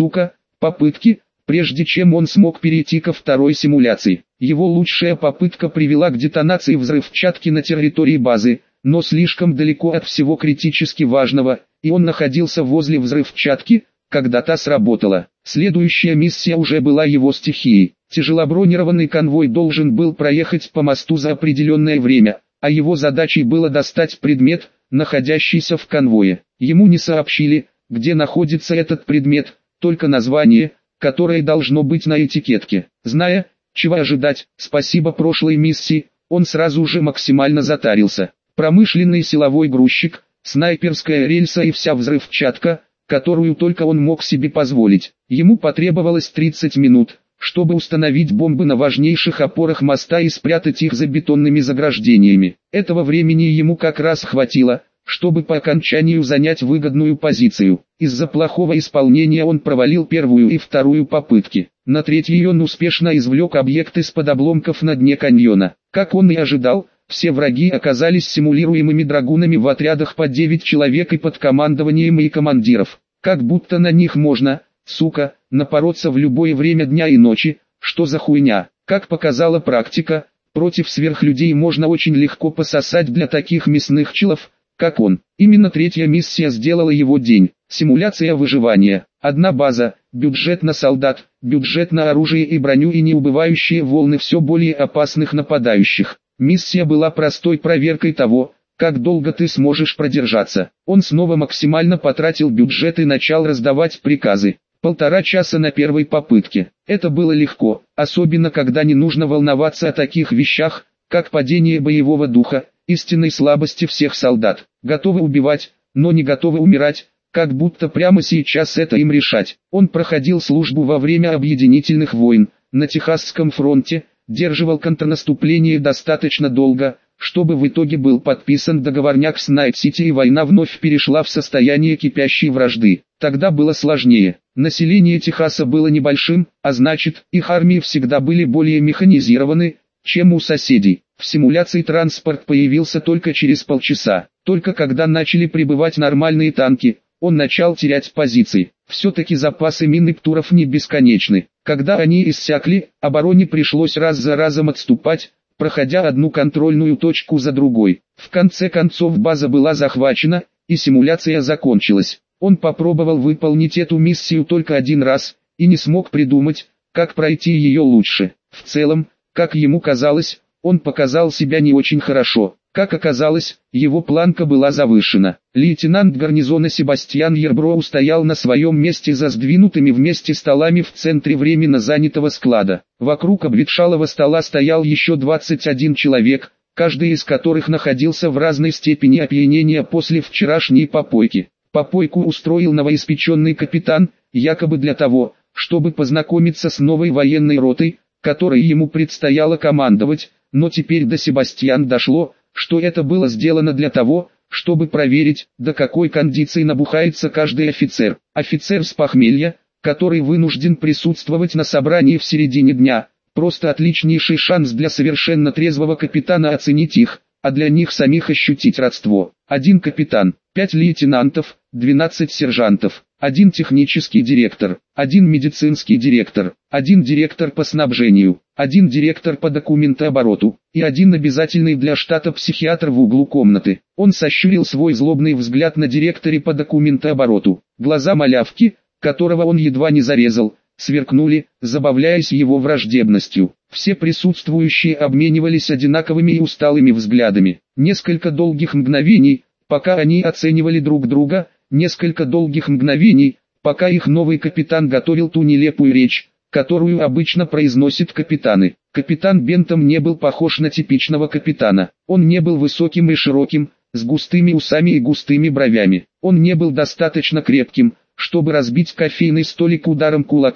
попытки, прежде чем он смог перейти ко второй симуляции. Его лучшая попытка привела к детонации взрывчатки на территории базы, но слишком далеко от всего критически важного, и он находился возле взрывчатки, когда та сработала. Следующая миссия уже была его стихией. Тяжелобронированный конвой должен был проехать по мосту за определенное время, а его задачей было достать предмет, находящийся в конвое. Ему не сообщили, где находится этот предмет, только название, которое должно быть на этикетке. Зная, чего ожидать, спасибо прошлой миссии, он сразу же максимально затарился. Промышленный силовой грузчик, снайперская рельса и вся взрывчатка, которую только он мог себе позволить. Ему потребовалось 30 минут, чтобы установить бомбы на важнейших опорах моста и спрятать их за бетонными заграждениями. Этого времени ему как раз хватило, чтобы по окончанию занять выгодную позицию. Из-за плохого исполнения он провалил первую и вторую попытки. На третьей он успешно извлек объект из-под обломков на дне каньона. Как он и ожидал, все враги оказались симулируемыми драгунами в отрядах по 9 человек и под командованием и командиров. Как будто на них можно, напороться в любое время дня и ночи. Что за хуйня? Как показала практика, против сверхлюдей можно очень легко пососать для таких мясных челов, как он. Именно третья миссия сделала его день. Симуляция выживания. Одна база, бюджет на солдат, бюджет на оружие и броню и неубывающие волны все более опасных нападающих. Миссия была простой проверкой того, как долго ты сможешь продержаться. Он снова максимально потратил бюджет и начал раздавать приказы. 1,5 часа на первой попытке. Это было легко, особенно когда не нужно волноваться о таких вещах, как падение боевого духа, истинной слабости всех солдат. Готовы убивать, но не готовы умирать, как будто прямо сейчас это им решать. Он проходил службу во время объединительных войн, на Техасском фронте, держал контрнаступление достаточно долго, чтобы в итоге был подписан договорняк с Найт-Сити и война вновь перешла в состояние кипящей вражды. Тогда было сложнее. Население Техаса было небольшим, а значит, их армии всегда были более механизированы, чем у соседей. В симуляции транспорт появился только через полчаса. Только когда начали прибывать нормальные танки, он начал терять позиции. Все-таки запасы мин и птуров не бесконечны. Когда они иссякли, обороне пришлось раз за разом отступать, проходя одну контрольную точку за другой. В конце концов база была захвачена, и симуляция закончилась. Он попробовал выполнить эту миссию только один раз, и не смог придумать, как пройти ее лучше. В целом, как ему казалось, он показал себя не очень хорошо. Как оказалось, его планка была завышена. Лейтенант гарнизона Себастьян Ерброу стоял на своем месте за сдвинутыми вместе столами в центре временно занятого склада. Вокруг обветшалого стола стоял еще 21 человек, каждый из которых находился в разной степени опьянения после вчерашней попойки. Попойку устроил новоиспеченный капитан, якобы для того, чтобы познакомиться с новой военной ротой, которой ему предстояло командовать, но теперь до Себастьян дошло, что это было сделано для того, чтобы проверить, до какой кондиции набухается каждый офицер. Офицер с похмелья, который вынужден присутствовать на собрании в середине дня, просто отличнейший шанс для совершенно трезвого капитана оценить их, а для них самих ощутить родство. 1 капитан, 5 лейтенантов, 12 сержантов, 1 технический директор, 1 медицинский директор, 1 директор по снабжению, 1 директор по документообороту и 1 обязательный для штата психиатр в углу комнаты. Он сощурил свой злобный взгляд на директоре по документообороту. Глаза малявки, которого он едва не зарезал, сверкнули, забавляясь его враждебностью. Все присутствующие обменивались одинаковыми и усталыми взглядами. Несколько долгих мгновений, пока они оценивали друг друга, несколько долгих мгновений, пока их новый капитан готовил ту нелепую речь, которую обычно произносят капитаны. Капитан Бентам не был похож на типичного капитана. Он не был высоким и широким, с густыми усами и густыми бровями. Он не был достаточно крепким, чтобы разбить кофейный столик ударом кулака,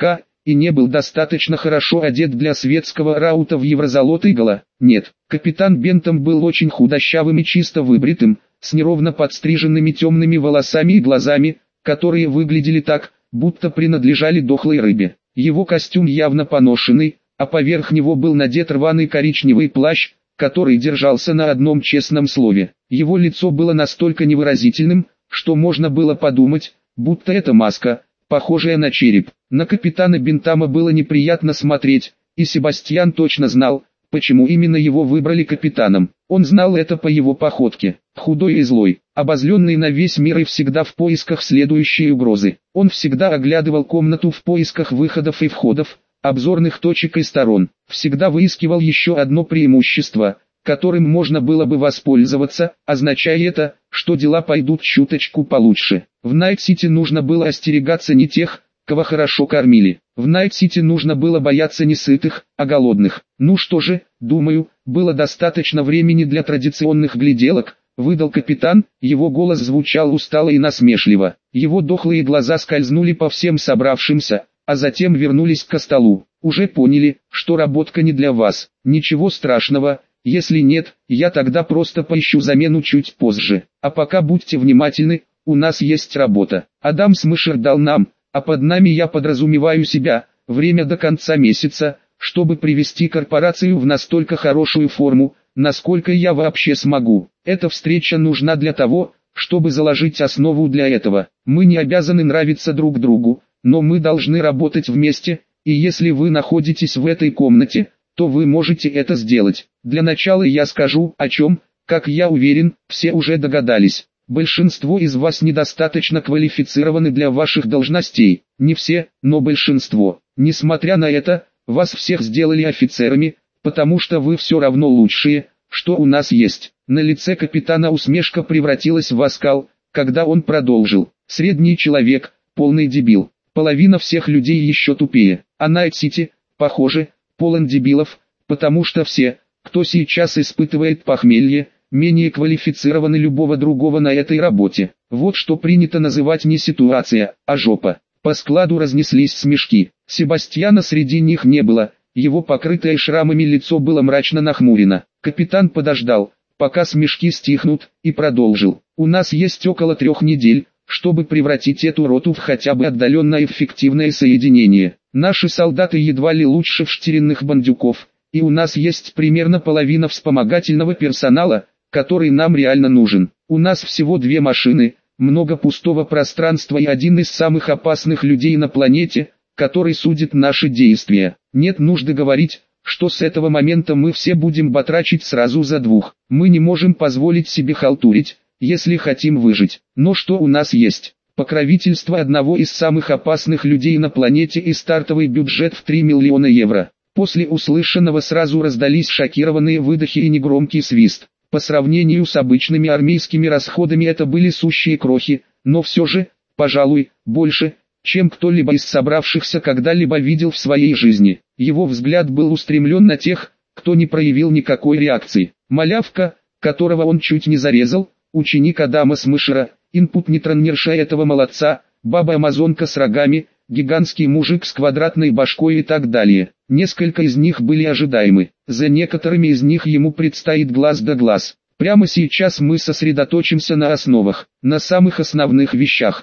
и не был достаточно хорошо одет для светского раута в Еврозолотой Гала. Нет, капитан Бентам был очень худощавым и чисто выбритым, с неровно подстриженными темными волосами и глазами, которые выглядели так, будто принадлежали дохлой рыбе. Его костюм явно поношенный, а поверх него был надет рваный коричневый плащ, который держался на одном честном слове. Его лицо было настолько невыразительным, что можно было подумать, будто это маска, похожая на череп. На капитана Бентама было неприятно смотреть, и Себастьян точно знал, почему именно его выбрали капитаном. Он знал это по его походке. Худой и злой, обозленный на весь мир и всегда в поисках следующей угрозы. Он всегда оглядывал комнату в поисках выходов и входов, обзорных точек и сторон. Всегда выискивал еще одно преимущество, которым можно было бы воспользоваться, означая это, что дела пойдут чуточку получше. В Найт-Сити нужно было остерегаться не тех, кого хорошо кормили. В Найт-Сити нужно было бояться не сытых, а голодных. Ну что же, думаю, было достаточно времени для традиционных гляделок, выдал капитан, его голос звучал устало и насмешливо. Его дохлые глаза скользнули по всем собравшимся, а затем вернулись к столу. Уже поняли, что работка не для вас. Ничего страшного, если нет, я тогда просто поищу замену чуть позже. А пока будьте внимательны, у нас есть работа. Адам Смышер дал нам, а под нами я подразумеваю себя, время до конца месяца, чтобы привести корпорацию в настолько хорошую форму, насколько я вообще смогу. Эта встреча нужна для того, чтобы заложить основу для этого. Мы не обязаны нравиться друг другу, но мы должны работать вместе, и если вы находитесь в этой комнате, то вы можете это сделать. Для начала я скажу, о чем, как я уверен, все уже догадались. Большинство из вас недостаточно квалифицированы для ваших должностей. Не все, но большинство. Несмотря на это, вас всех сделали офицерами, потому что вы все равно лучшие, что у нас есть. На лице капитана усмешка превратилась в оскал, когда он продолжил. Средний человек, полный дебил. Половина всех людей еще тупее. А Найт-Сити, похоже, полон дебилов, потому что все, кто сейчас испытывает похмелье, менее квалифицированы любого другого на этой работе. Вот что принято называть не ситуация, а жопа. По складу разнеслись смешки. Себастьяна среди них не было, его покрытое шрамами лицо было мрачно нахмурено. Капитан подождал, пока смешки стихнут, и продолжил. У нас есть около 3 недель, чтобы превратить эту роту в хотя бы отдаленно эффективное соединение. Наши солдаты едва ли лучше вштиренных бандюков, и у нас есть примерно половина вспомогательного персонала, который нам реально нужен. У нас всего 2 машины, много пустого пространства и один из самых опасных людей на планете, который судит наши действия. Нет нужды говорить, что с этого момента мы все будем батрачить сразу за 2. Мы не можем позволить себе халтурить, если хотим выжить. Но что у нас есть? Покровительство одного из самых опасных людей на планете и стартовый бюджет в 3 миллиона евро. После услышанного сразу раздались шокированные выдохи и негромкий свист. По сравнению с обычными армейскими расходами это были сущие крохи, но все же, пожалуй, больше, чем кто-либо из собравшихся когда-либо видел в своей жизни. Его взгляд был устремлен на тех, кто не проявил никакой реакции. Малявка, которого он чуть не зарезал, ученик Адама Смышера, инпут-нетронерша этого молодца, баба-амазонка с рогами, гигантский мужик с квадратной башкой и так далее. Несколько из них были ожидаемы, за некоторыми из них ему предстоит глаз да глаз. Прямо сейчас мы сосредоточимся на основах, на самых основных вещах,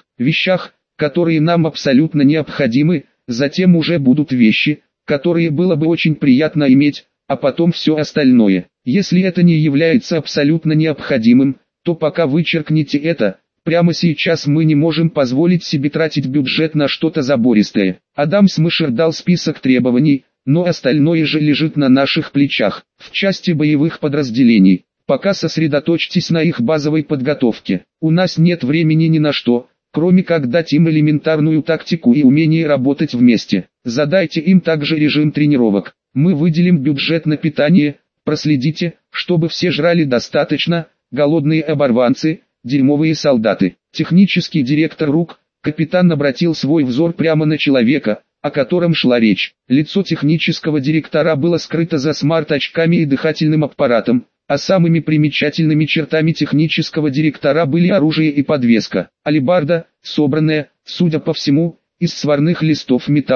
которые нам абсолютно необходимы, затем уже будут вещи, которые было бы очень приятно иметь, а потом все остальное. Если это не является абсолютно необходимым, то пока вычеркните это. Прямо сейчас мы не можем позволить себе тратить бюджет на что-то забористое. Адам Смышер дал список требований, но остальное же лежит на наших плечах. В части боевых подразделений, пока сосредоточьтесь на их базовой подготовке. У нас нет времени ни на что, кроме как дать им элементарную тактику и умение работать вместе. Задайте им также режим тренировок. Мы выделим бюджет на питание, проследите, чтобы все жрали достаточно, голодные оборванцы, дерьмовые солдаты. Технический директор РУК, капитан обратил свой взор прямо на человека, о котором шла речь. Лицо технического директора было скрыто за смарт-очками и дыхательным аппаратом, а самыми примечательными чертами технического директора были оружие и подвеска. Алебарда, собранная, судя по всему, из сварных листов металла,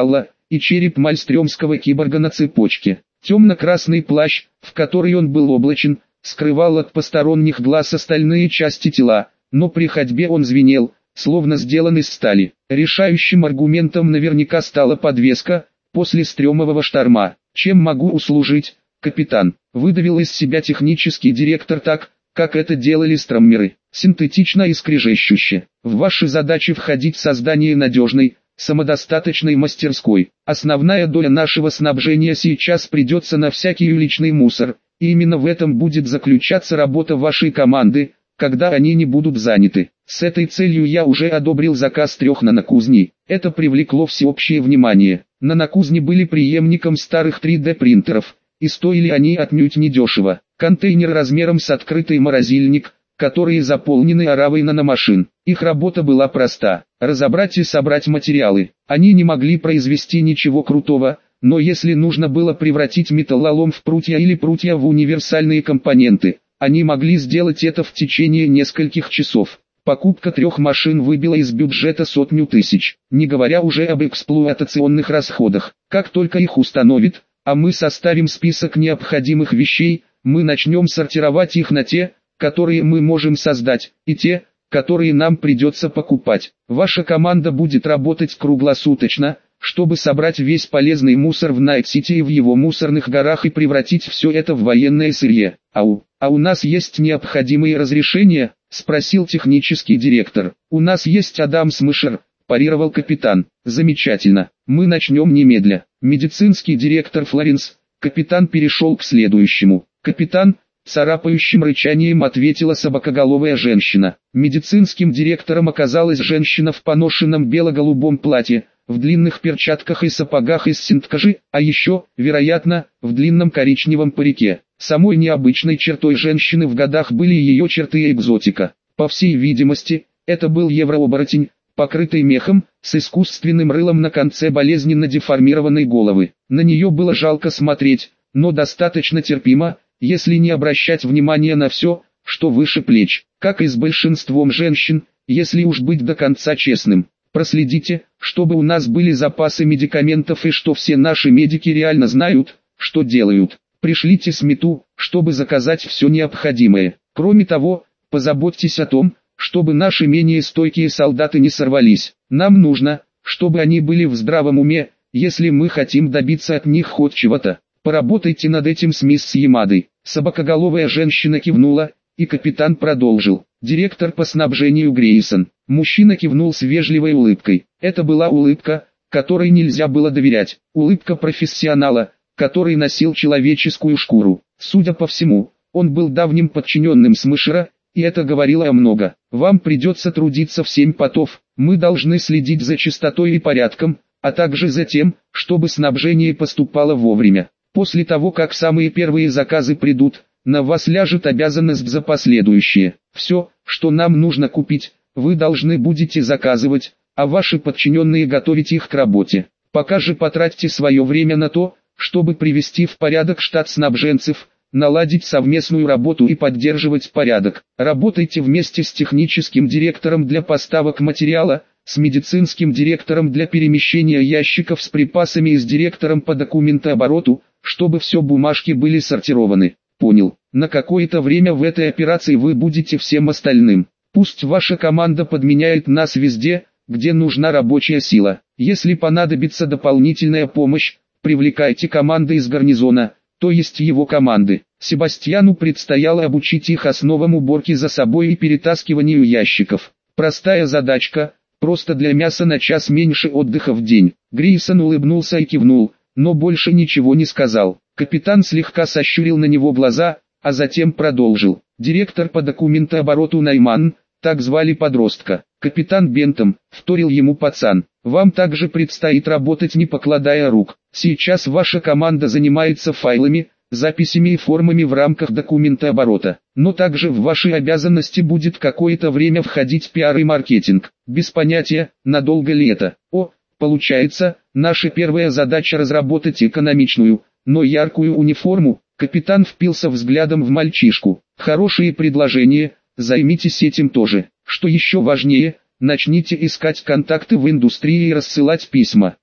и череп мальстрёмского киборга на цепочке. Темно-красный плащ, в который он был облачен, скрывал от посторонних глаз остальные части тела, но при ходьбе он звенел, словно сделан из стали. Решающим аргументом наверняка стала подвеска, после стрёмового шторма. «Чем могу услужить, капитан?» — выдавил из себя технический директор так, как это делали строммеры, синтетично и скрежещуще. «В ваши задачи входить создание надежной, самодостаточной мастерской. Основная доля нашего снабжения сейчас придется на всякий уличный мусор, и именно в этом будет заключаться работа вашей команды, когда они не будут заняты. С этой целью я уже одобрил заказ 3 нанокузней. Это привлекло всеобщее внимание. Нанокузни были преемником старых 3D принтеров, и стоили они отнюдь недешево. Контейнер размером с открытый морозильник, которые заполнены оравой наномашин. Их работа была проста – разобрать и собрать материалы. Они не могли произвести ничего крутого, но если нужно было превратить металлолом в прутья или прутья в универсальные компоненты, они могли сделать это в течение нескольких часов. Покупка 3 машин выбила из бюджета 100 тысяч, не говоря уже об эксплуатационных расходах. Как только их установят, а мы составим список необходимых вещей, мы начнем сортировать их на те, которые мы можем создать, и те, которые нам придется покупать. Ваша команда будет работать круглосуточно, чтобы собрать весь полезный мусор в Найт-Сити и в его мусорных горах и превратить все это в военное сырье. А у нас есть необходимые разрешения? — спросил технический директор. «У нас есть Адамс Мышер», — парировал капитан. «Замечательно, мы начнем немедля». Медицинский директор Флоренс, капитан перешел к следующему. «Капитан», — царапающим рычанием ответила собакоголовая женщина. Медицинским директором оказалась женщина в поношенном бело-голубом платье, в длинных перчатках и сапогах из синткожи, а еще, вероятно, в длинном коричневом парике. Самой необычной чертой женщины в годах были ее черты и экзотика. По всей видимости, это был еврооборотень, покрытый мехом, с искусственным рылом на конце болезненно деформированной головы. На нее было жалко смотреть, но достаточно терпимо, если не обращать внимания на все, что выше плеч. Как и с большинством женщин, если уж быть до конца честным. Проследите, чтобы у нас были запасы медикаментов и что все наши медики реально знают, что делают. Пришлите смету, чтобы заказать все необходимое. Кроме того, позаботьтесь о том, чтобы наши менее стойкие солдаты не сорвались. Нам нужно, чтобы они были в здравом уме, если мы хотим добиться от них хоть чего-то. Поработайте над этим с мисс Ямадой. Собакоголовая женщина кивнула, и капитан продолжил. Директор по снабжению Грейсон. Мужчина кивнул с вежливой улыбкой. Это была улыбка, которой нельзя было доверять. Улыбка профессионала, который носил человеческую шкуру. Судя по всему, он был давним подчиненным Смышера, и это говорило о много. Вам придется трудиться в 7 потов. Мы должны следить за чистотой и порядком, а также за тем, чтобы снабжение поступало вовремя. После того, как самые первые заказы придут, на вас ляжет обязанность за последующие. Все, что нам нужно купить, вы должны будете заказывать, а ваши подчиненные готовить их к работе. Пока же потратьте свое время на то, чтобы привести в порядок штат снабженцев, наладить совместную работу и поддерживать порядок. Работайте вместе с техническим директором для поставок материала, с медицинским директором для перемещения ящиков с припасами и с директором по документообороту, чтобы все бумажки были сортированы. Понял. На какое-то время в этой операции вы будете всем остальным. Пусть ваша команда подменяет нас везде, где нужна рабочая сила. Если понадобится дополнительная помощь, привлекайте команды из гарнизона, то есть его команды. Себастьяну предстояло обучить их основам уборки за собой и перетаскиванию ящиков. Простая задачка, просто для мяса на час меньше отдыха в день. Грейсон улыбнулся и кивнул, но больше ничего не сказал. Капитан слегка сощурил на него глаза, а затем продолжил. Директор по документообороту Найман, так звали подростка. Капитан Бентом, вторил ему пацан. Вам также предстоит работать не покладая рук. Сейчас ваша команда занимается файлами, записями и формами в рамках документооборота. Но также в ваши обязанности будет какое-то время входить пиар и маркетинг. Без понятия, надолго ли это. Получается, наша первая задача разработать экономичную, но яркую униформу. Капитан впился взглядом в мальчишку. Хорошие предложения, займитесь этим тоже. Что еще важнее, начните искать контакты в индустрии и рассылать письма.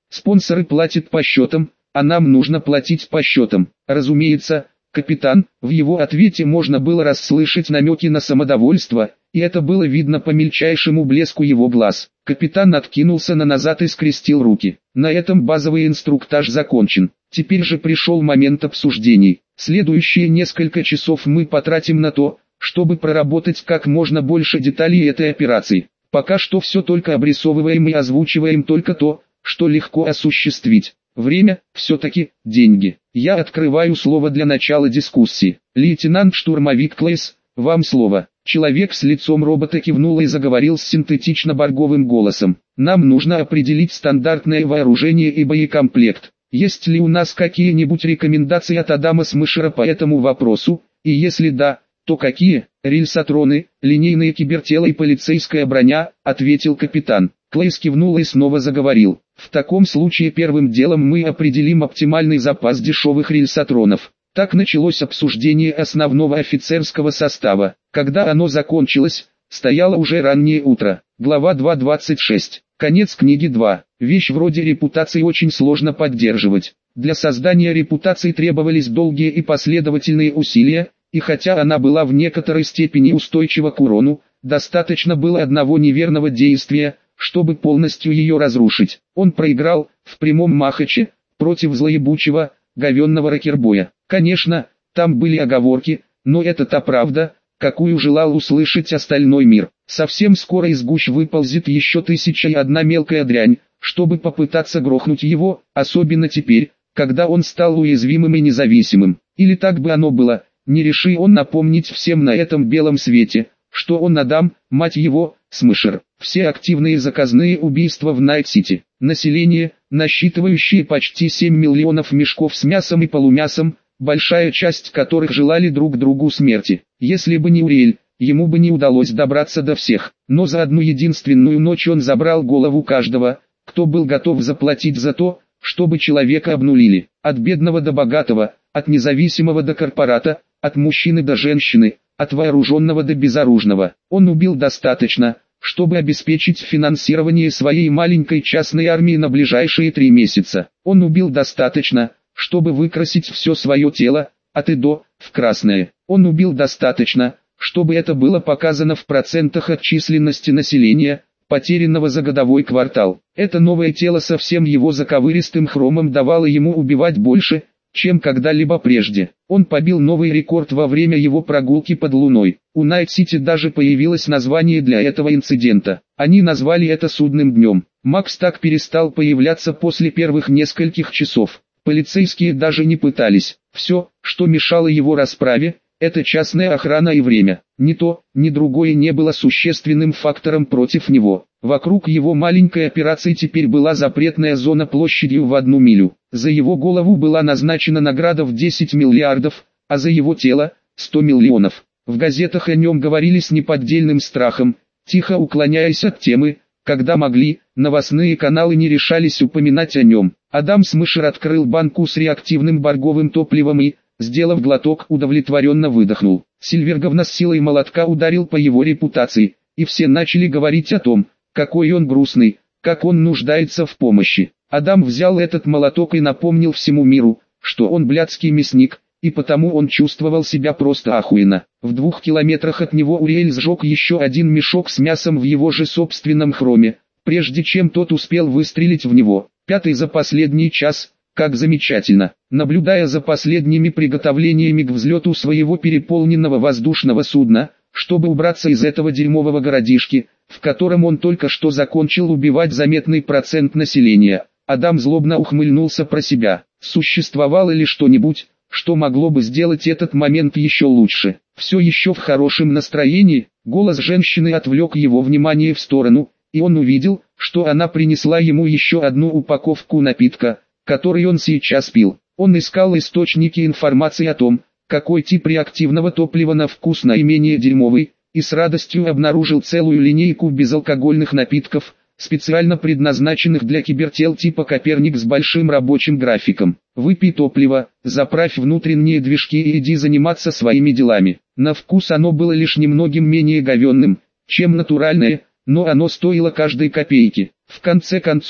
Спонсоры платят по счетам, а нам нужно платить по счетам. Разумеется, капитан, в его ответе можно было расслышать намеки на самодовольство, и это было видно по мельчайшему блеску его глаз. Капитан откинулся назад и скрестил руки. На этом базовый инструктаж закончен. Теперь же пришел момент обсуждений. Следующие несколько часов мы потратим на то, чтобы проработать как можно больше деталей этой операции. Пока что все только обрисовываем и озвучиваем только то, что легко осуществить. Время, все-таки, деньги. Я открываю слово для начала дискуссии. Лейтенант-штурмовик Клейс, вам слово. Человек с лицом робота кивнул и заговорил с синтетично-борговым голосом. Нам нужно определить стандартное вооружение и боекомплект. Есть ли у нас какие-нибудь рекомендации от Адама Смешера по этому вопросу, и если да, то какие? Рельсотроны, линейные кибертела и полицейская броня, ответил капитан. Клейс кивнул и снова заговорил. В таком случае первым делом мы определим оптимальный запас дешевых рельсотронов. Так началось обсуждение основного офицерского состава. Когда оно закончилось, стояло уже раннее утро. Глава 2.26. Конец книги 2. Вещь вроде репутации очень сложно поддерживать. Для создания репутации требовались долгие и последовательные усилия, и хотя она была в некоторой степени устойчива к урону, достаточно было одного неверного действия, чтобы полностью ее разрушить. Он проиграл, в прямом махаче, против злоебучего, говенного рокербоя. Конечно, там были оговорки, но это та правда, какую желал услышать остальной мир. Совсем скоро из гущ выползет еще 1001 мелкая дрянь, чтобы попытаться грохнуть его, особенно теперь, когда он стал уязвимым и независимым. Или так бы оно было, не реши он напомнить всем на этом белом свете, что он Адам, мать его, Смешер. Все активные заказные убийства в Найт-Сити. Население, насчитывающее почти 7 миллионов мешков с мясом и полумясом, большая часть которых желали друг другу смерти. Если бы не Уриэль, ему бы не удалось добраться до всех. Но за одну единственную ночь он забрал голову каждого, кто был готов заплатить за то, чтобы человека обнулили. От бедного до богатого, от независимого до корпората, от мужчины до женщины, от вооруженного до безоружного. Он убил достаточно, чтобы обеспечить финансирование своей маленькой частной армии на ближайшие 3 месяца. Он убил достаточно, чтобы выкрасить все свое тело, от и до, в красное. Он убил достаточно, чтобы это было показано в процентах от численности населения, потерянного за годовой квартал. Это новое тело со всем его заковыристым хромом давало ему убивать больше, чем когда-либо прежде. Он побил новый рекорд во время его прогулки под луной. У Найт-Сити даже появилось название для этого инцидента. Они назвали это судным днем. Макс так перестал появляться после первых нескольких часов. Полицейские даже не пытались. Все, что мешало его расправе, это частная охрана и время. Ни то, ни другое не было существенным фактором против него. Вокруг его маленькой операции теперь была запретная зона площадью в 1 милю. За его голову была назначена награда в 10 миллиардов, а за его тело – 100 миллионов. В газетах о нем говорили с неподдельным страхом, тихо уклоняясь от темы, когда могли, новостные каналы не решались упоминать о нем. Адам Смешер открыл банку с реактивным борговым топливом и, сделав глоток, удовлетворенно выдохнул. Сильверговна с силой молотка ударил по его репутации, и все начали говорить о том, какой он грустный, как он нуждается в помощи. Адам взял этот молоток и напомнил всему миру, что он блядский мясник, и потому он чувствовал себя просто охуенно. В 2 километрах от него Уриэль сжег еще один мешок с мясом в его же собственном хроме, прежде чем тот успел выстрелить в него. 5-й за последний час. Как замечательно. Наблюдая за последними приготовлениями к взлету своего переполненного воздушного судна, чтобы убраться из этого дерьмового городишки, в котором он только что закончил убивать заметный процент населения, Адам злобно ухмыльнулся про себя. Существовало ли что-нибудь, что могло бы сделать этот момент еще лучше? Все еще в хорошем настроении, голос женщины отвлек его внимание в сторону, и он увидел, что она принесла ему еще одну упаковку напитка, который он сейчас пил. Он искал источники информации о том, какой тип реактивного топлива на вкус наименее дерьмовый, и с радостью обнаружил целую линейку безалкогольных напитков, специально предназначенных для кибертел типа Коперник с большим рабочим графиком. Выпей топливо, заправь внутренние движки и иди заниматься своими делами. На вкус оно было лишь немногим менее говенным, чем натуральное, но оно стоило каждой копейки. В конце концов,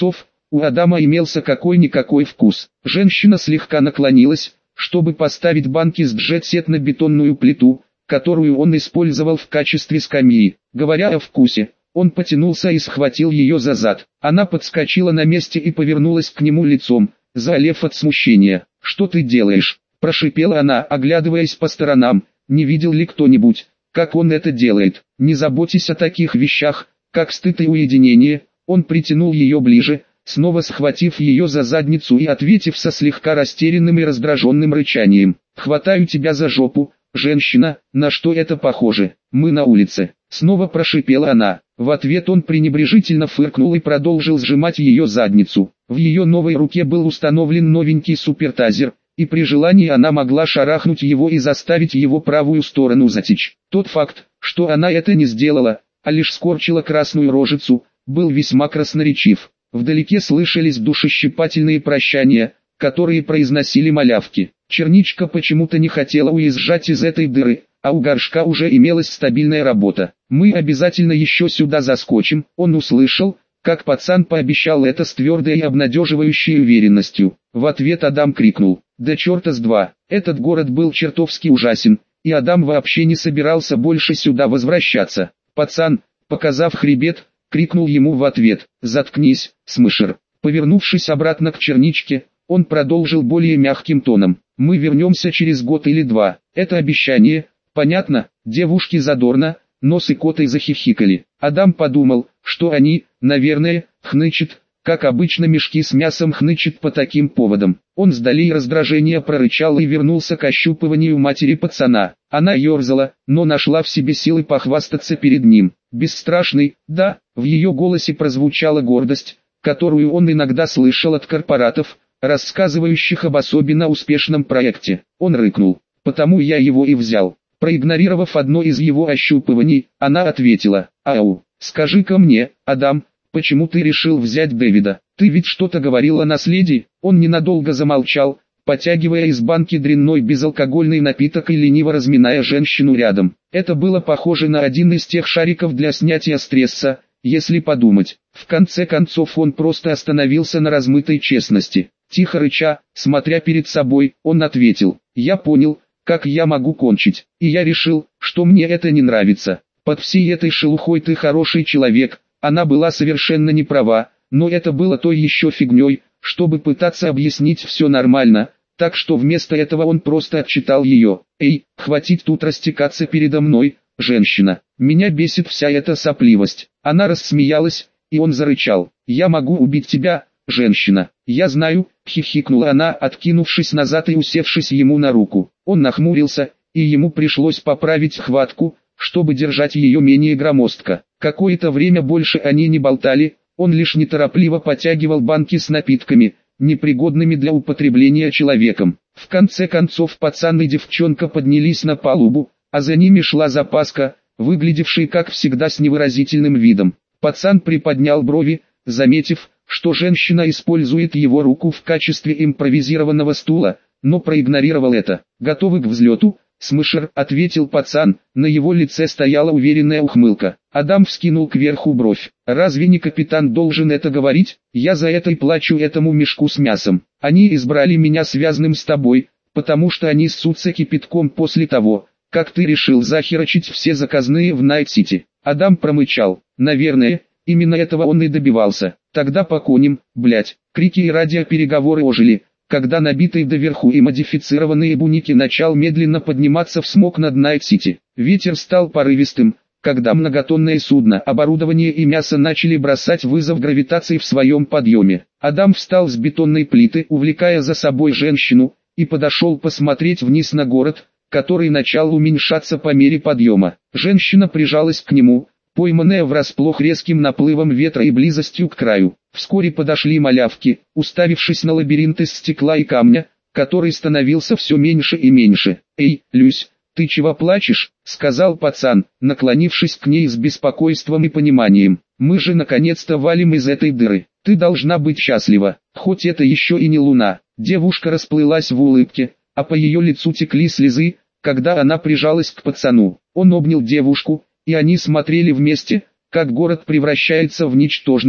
У Адама имелся какой-никакой вкус. Женщина слегка наклонилась, чтобы поставить банки с джет-сет на бетонную плиту, которую он использовал в качестве скамьи. Говоря о вкусе, он потянулся и схватил ее за зад. Она подскочила на месте и повернулась к нему лицом, заолев от смущения. «Что ты делаешь?» – прошипела она, оглядываясь по сторонам. «Не видел ли кто-нибудь, как он это делает? Не заботьтесь о таких вещах, как стыд и уединение». Он притянул ее ближе, снова схватив ее за задницу и ответив со слегка растерянным и раздраженным рычанием. «Хватаю тебя за жопу, женщина, на что это похоже? Мы на улице». Снова прошипела она. В ответ он пренебрежительно фыркнул и продолжил сжимать ее задницу. В ее новой руке был установлен новенький супертазер, и при желании она могла шарахнуть его и заставить его правую сторону затечь. Тот факт, что она это не сделала, а лишь скорчила красную рожицу, был весьма красноречив. Вдалеке слышались душещипательные прощания, которые произносили малявки. Черничка почему-то не хотела уезжать из этой дыры, а у горшка уже имелась стабильная работа. «Мы обязательно еще сюда заскочим», он услышал, как пацан пообещал это с твердой и обнадеживающей уверенностью. В ответ Адам крикнул: «Да черта с два!» Этот город был чертовски ужасен, и Адам вообще не собирался больше сюда возвращаться. Пацан, показав хребет, крикнул ему в ответ: «Заткнись, смышер!» Повернувшись обратно к Черничке, он продолжил более мягким тоном: «Мы вернемся через год или два. Это обещание, понятно?» Девушки задорно, нос и котой захихикали. Адам подумал, что они, наверное, хнычут, как обычно мешки с мясом хнычут по таким поводам. Он с долей раздражения прорычал и вернулся к ощупыванию матери пацана. Она ерзала, но нашла в себе силы похвастаться перед ним. Бесстрашный, да, в ее голосе прозвучала гордость, которую он иногда слышал от корпоратов, рассказывающих об особенно успешном проекте. Он рыкнул: «Потому я его и взял». Проигнорировав одно из его ощупываний, она ответила: «Ау, скажи-ка мне, Адам, почему ты решил взять Дэвида? Ты ведь что-то говорил о наследии?» Он ненадолго замолчал, потягивая из банки дрянной безалкогольный напиток и лениво разминая женщину рядом. Это было похоже на один из тех шариков для снятия стресса, если подумать. В конце концов он просто остановился на размытой честности. Тихо рыча, смотря перед собой, он ответил: «Я понял, как я могу кончить, и я решил, что мне это не нравится. Под всей этой шелухой ты хороший человек». Она была совершенно не права, но это было той еще фигней, чтобы пытаться объяснить все нормально, так что вместо этого он просто отчитал ее: «Эй, хватит тут растекаться передо мной, женщина, меня бесит вся эта сопливость». Она рассмеялась, и он зарычал: «Я могу убить тебя, женщина». «Я знаю», — хихикнула она, откинувшись назад и усевшись ему на руку. Он нахмурился, и ему пришлось поправить хватку, чтобы держать ее менее громоздко. Какое-то время больше они не болтали, он лишь неторопливо потягивал банки с напитками, непригодными для употребления человеком. В конце концов пацан и девчонка поднялись на палубу, а за ними шла запаска, выглядевшая как всегда с невыразительным видом. Пацан приподнял брови, заметив, что женщина использует его руку в качестве импровизированного стула, но проигнорировал это. «Готовы к взлету, смышер?» — ответил пацан, на его лице стояла уверенная ухмылка. Адам вскинул кверху бровь. «Разве не капитан должен это говорить? Я за это и плачу этому мешку с мясом. Они избрали меня связанным с тобой, потому что они ссутся кипятком после того, как ты решил захерачить все заказные в Найт-Сити». Адам промычал: «Наверное, именно этого он и добивался. Тогда по коням, блять». Крики и радиопереговоры ожили, когда набитый доверху и модифицированные буники начал медленно подниматься в смог над Найт-Сити. Ветер стал порывистым, когда многотонное судно, оборудование и мясо начали бросать вызов гравитации в своем подъеме. Адам встал с бетонной плиты, увлекая за собой женщину, и подошел посмотреть вниз на город, который начал уменьшаться по мере подъема. Женщина прижалась к нему, пойманная врасплох резким наплывом ветра и близостью к краю. Вскоре подошли малявки, уставившись на лабиринт из стекла и камня, который становился все меньше и меньше. «Эй, Люсь, ты чего плачешь?» — сказал пацан, наклонившись к ней с беспокойством и пониманием. «Мы же наконец-то валим из этой дыры. Ты должна быть счастлива, хоть это еще и не луна». Девушка расплылась в улыбке, а по ее лицу текли слезы, когда она прижалась к пацану. Он обнял девушку, и они смотрели вместе, как город превращается в ничтожное,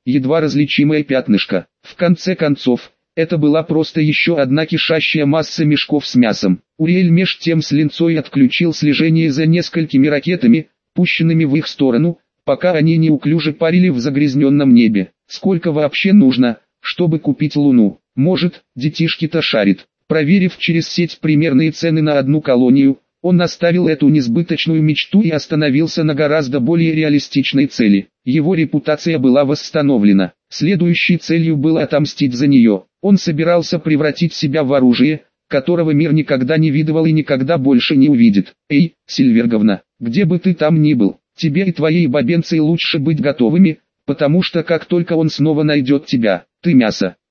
едва различимое пятнышко. В конце концов, это была просто еще одна кишащая масса мешков с мясом. Уриэль меж тем с линцой отключил слежение за несколькими ракетами, пущенными в их сторону, пока они неуклюже парили в загрязненном небе. Сколько вообще нужно, чтобы купить Луну? Может, детишки-то шарит. Проверив через сеть примерные цены на одну колонию, он оставил эту несбыточную мечту и остановился на гораздо более реалистичной цели. Его репутация была восстановлена. Следующей целью было отомстить за нее. Он собирался превратить себя в оружие, которого мир никогда не видывал и никогда больше не увидит. Эй, Сильверговна, где бы ты там ни был, тебе и твоей бабенцей лучше быть готовыми, потому что как только он снова найдет тебя, ты мясо.